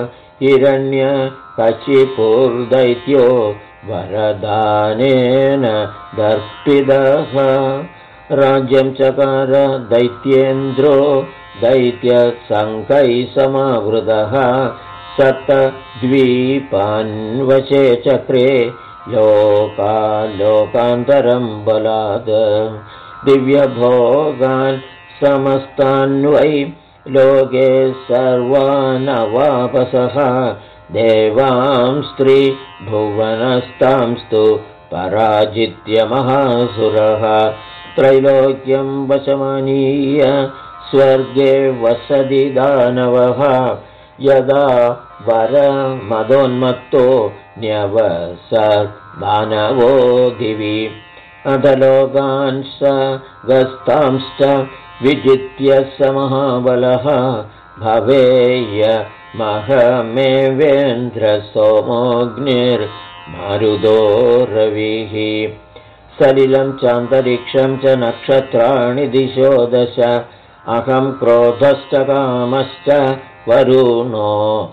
हिरण्यकशिपुर्दैत्यो वरदानेन दर्पितः। राज्यं चकार दैत्येन्द्रो दैत्यसङ्घैः समावृतः। सप्तद्वीपान् वशे चक्रे लोकान्तरं बलात्। दिव्यभोगान् समस्तान्वै लोके सर्वानवापसः। देवांस्त्रिभुवनस्तांस्तु पराजित्य महासुरः। त्रैलोक्यं वशमानीय स्वर्गे वसति दानवः। यदा वरमदोन्मत्तो न्यवसत् दानवो दिवि। अधलोकान् स गस्तांश्च विजित्य स महाबलः। भवेय महमेवेन्द्रसोमोऽग्निर्मारुतो रविः। सलिलं चान्तरिक्षं च नक्षत्राणि दिशो दश। अहं क्रोधश्च कामश्च वरुणो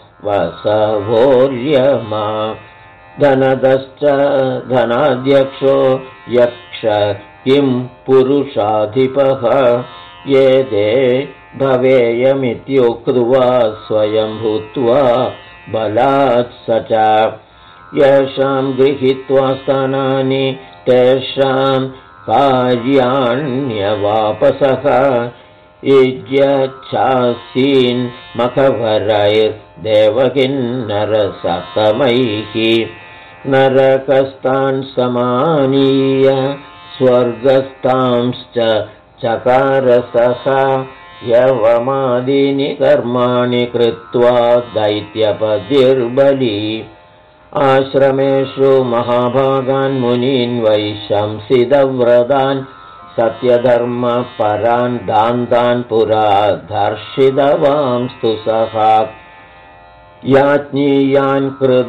वसवोर्यमा। धनदश्च धनाध्यक्षो यक्ष किं पुरुषाधिपः। ये ते भवेयमित्युक्त्वा स्वयं भूत्वा बलात् स च। येषां गृहीत्वा स्थानानि तेषां कार्याण्यवापसः। इज्यच्छासीन् मखवरैर्देवकिन्नरसप्तमैः। नरकस्तान् समानीय स्वर्गस्तांश्च चकारसः। यवमादीनि कर्माणि कृत्वा दैत्यपतिर्बली। आश्रमेषु महाभागान् मुनीन् वैशंसितव्रतान्। सत्यधर्मपरान् दान्तान् पुरा दर्शितवांस्तु सः। याज्ञीयान्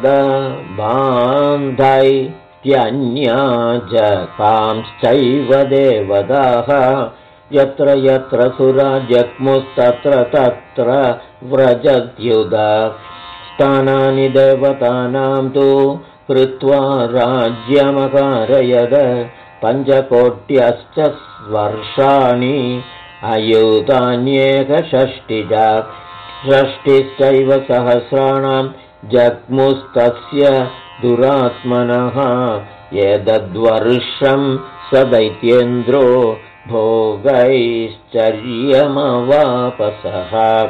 कृतबान्धैत्यन्याजकांश्चैव देवताः। यत्र यत्र सुरा जग्मुस्तत्र तत्र व्रजत्युत। स्थानानि देवतानां तु कृत्वा राज्यमकारयद। 5 कोट्यश्च वर्षाणि अयुतान्येकषष्टिः। 60 सहस्राणां जग्मुस्तस्य दुरात्मनः। एतद्वर्षं स दैत्येन्द्रो भोगैश्चर्यमवापसः।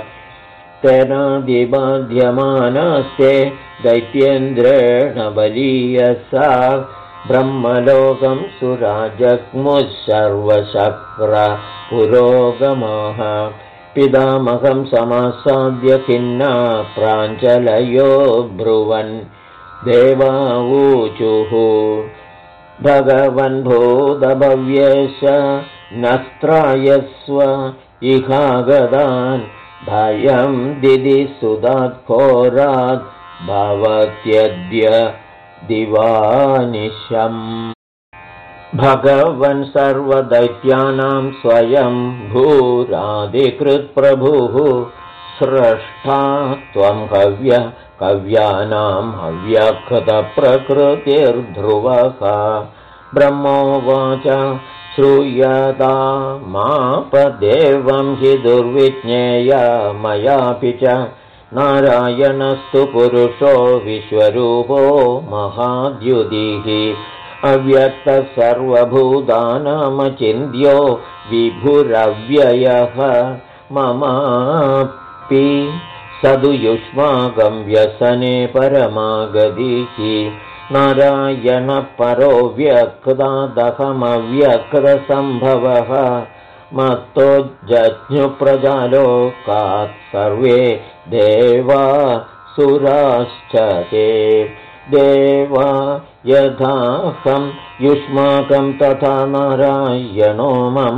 तेनादिबाध्यमानास्ते दैत्येन्द्रेण बलीयसा। ब्रह्मलोकं सुरा जग्मुः सर्वशक्र पुरोगमाः। पितामहं समासाद्य खिन्ना प्राञ्जलयो ब्रुवन्। देवावूचुः भगवन् भूतभव्येश नस्त्रायस्व इहागदान्। भयं दिदिसुदात् घोरात् भवत्यद्य दिवानिशम्। भगवन् सर्वदैत्यानां स्वयं भूरादिकृत्प्रभुः। स्रष्टा त्वं कव्यानां हव्यकृतप्रकृतिर्ध्रुवः। ब्रह्मोवाच श्रूयतामापदेवं हि दुर्विज्ञेया मयापि च। नारायणस्तु पुरुषो विश्वरूपो महाद्युतिः। अव्यक्तः सर्वभूतानामचिन्त्यो विभुरव्ययः। ममापि सदु युष्माकं व्यसने परमागतिः। नारायणपरो व्यक्तादहमव्यक्तसम्भवः। मत्तो जज्ञुप्रजालोकात् सर्वे देवा सुराश्च ते। देवा यथाहं युष्माकं तथा नारायणो मम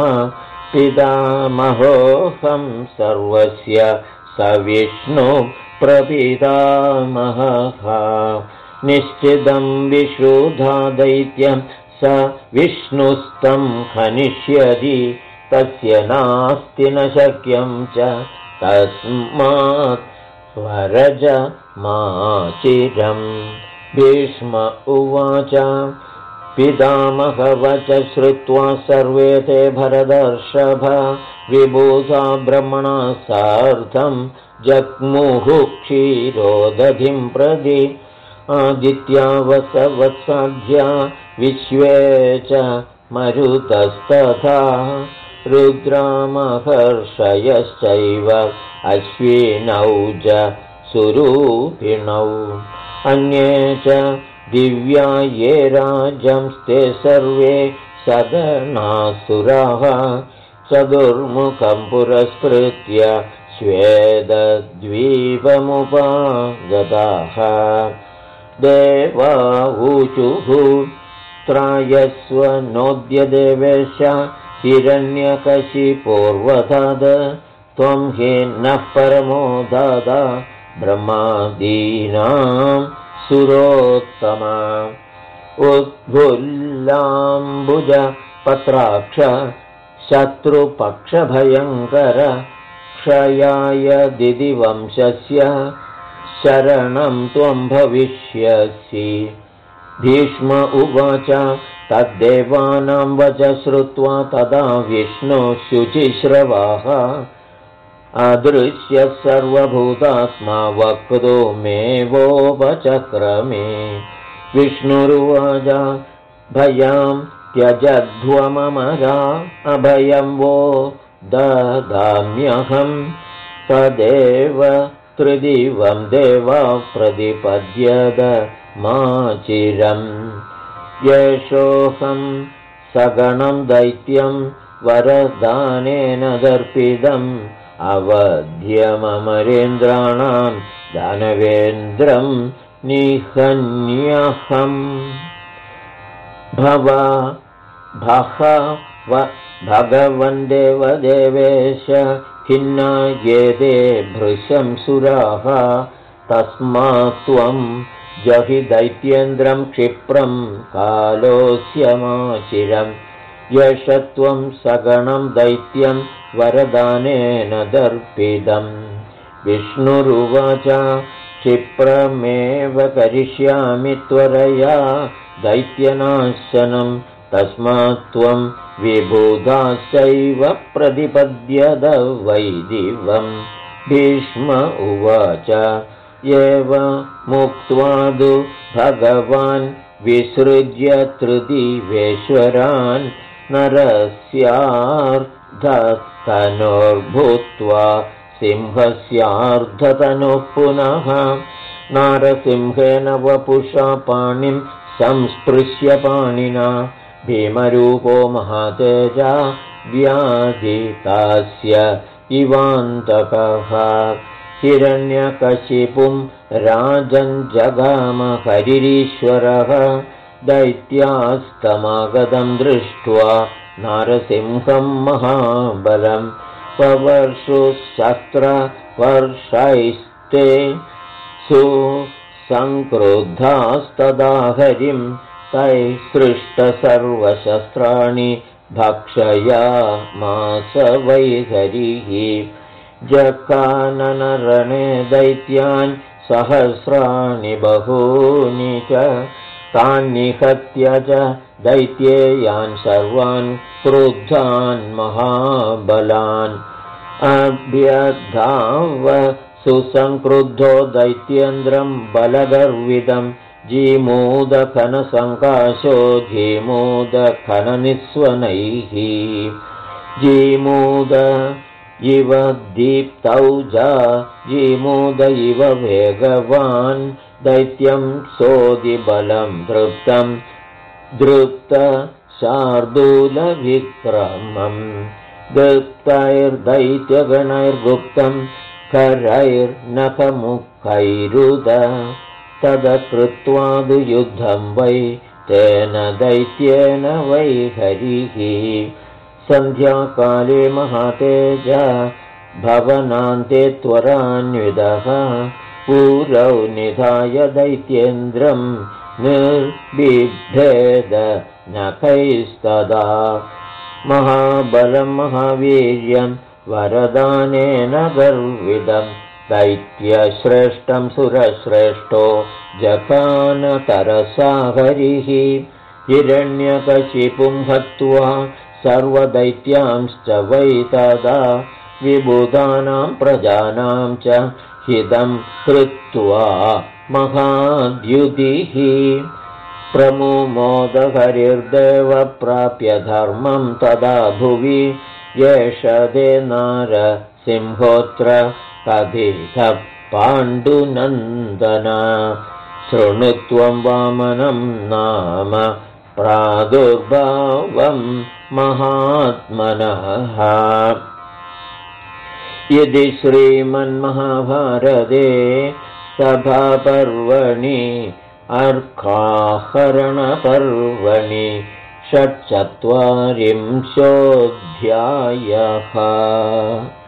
पितामहोऽहं सर्वस्य स विष्णु प्रपितामहः निश्चितं विश्रुधा दैत्यं स विष्णुस्तं हनिष्यति तस्य नास्ति न शक्यं च तस्मात् स्वरज माचिरम् भीष्म उवाच पितामहवच श्रुत्वा सर्वे ते भरतर्षभ विभूषा ब्रह्मणा सार्धं जग्मुः क्षीरोदधिं प्रति आदित्या वसवत्साध्या विश्वे च मरुतस्तथा रुद्रामहर्षयश्चैव अश्विनौ च सुरूपिणौ अन्ये च दिव्या ये राजंस्ते सर्वे सगणासुराः चतुर्मुखं पुरस्कृत्य श्वेतद्वीपमुपागताः देवा ऊचुः त्रायस्व नोद्य देवेश हिरण्यकशिपूर्वधाद त्वं हि नः परमो दादा ब्रह्मादीनां सुरोत्तम उद्भुल्लाम्बुज पत्राक्ष शत्रुपक्षभयङ्कर क्षयाय दिदिवंशस्य शरणं त्वं भविष्यसि भीष्म उवाच तद्देवानां वच श्रुत्वा तदा विष्णु शुचिश्रवाः अदृश्य सर्वभूतात्मा वक्तुमेवोपचक्रमे विष्णुरुवाच भयं त्यजध्वममरा अभयं वो ददाम्यहं तदेव त्रिदिवं देवा प्रतिपद्यत माचिरम् येषोऽहं सगणं दैत्यं वरदानेन दर्पितम् अवध्यममरेन्द्राणां दानवेन्द्रं निहन्यहम् भगवन् देवदेवेश खिन्ना ये ते भृशं सुराः तस्मात् त्वं जहि दैत्येन्द्रं क्षिप्रं कालोऽस्यमाचिरम् यश त्वं सगणं दैत्यं वरदानेन दर्पितम् विष्णुरुवाच क्षिप्रमेव करिष्यामि त्वरया दैत्यनाशनं तस्मात् त्वं विबुधाश्चैव प्रतिपद्यत वैदिवम् भीष्म उवाच एव मुक्त्वादु भगवान् विसृज्य त्रिदिवेश्वरान् नरस्यार्धतनुर्भूत्वा सिंहस्यार्धतनुः पुनः नारसिंहेन वपुषा पाणिं संस्पृश्य पाणिना भीमरूपो महातेजा व्याधितास्य इवान्तकः हिरण्यकशिपुं राजन् जगाम हरिरीश्वरः दैत्यास्तमागतं दृष्ट्वा नारसिंहं महाबलं पवर्षुशस्त्रवर्षैस्ते सुसंक्रुद्धास्तदा हरिं तैः सृष्टसर्वशस्त्राणि भक्षयामास वै हरिः जकाननरणे दैत्यान् सहस्राणि बहूनि च तान् निहत्य च दैत्येयान् सर्वान् क्रुद्धान् महाबलान् अभ्यधाव सुसंक्रुद्धो दैत्येन्द्रं बलगर्वितं जीमूदखनसङ्काशो जीमूदखननिस्वनैः जीमूद इव दीप्तौजा जीमूद इव वेगवान् दैत्यं सोदिबलं दृप्तं दृप्तशार्दूलविक्रमम् दृप्तैर्दैत्यगणैर्गुप्तं करैर्नखमुखैरुद तदकृत्वादु युद्धं वै तेन दैत्येन वै हरिः सन्ध्याकाले महातेज भवनान्ते त्वरान्विदः पूरौ निधाय दैत्येन्द्रं निर्बिभेद नखैस्तदा महाबलं महावीर्यं वरदानेन गर्विदं दैत्यश्रेष्ठं सुरश्रेष्ठो जपानतरसा हरिः हिरण्यकशिपुं हत्वा सर्वदैत्यांश्च वै तदा विबुधानां प्रजानां च हितं कृत्वा महाद्युतिः प्रमुमोदहरिर्देव प्राप्य धर्मं तदा भुवि एष ते नारसिंहोऽत्र कथितः पाण्डुनन्दन शृणुत्वं वामनं नाम प्रादुर्भावं महात्मनः इति श्रीमन्महाभारते सभापर्वणि अर्काहरणपर्वणि 44 अध्यायः।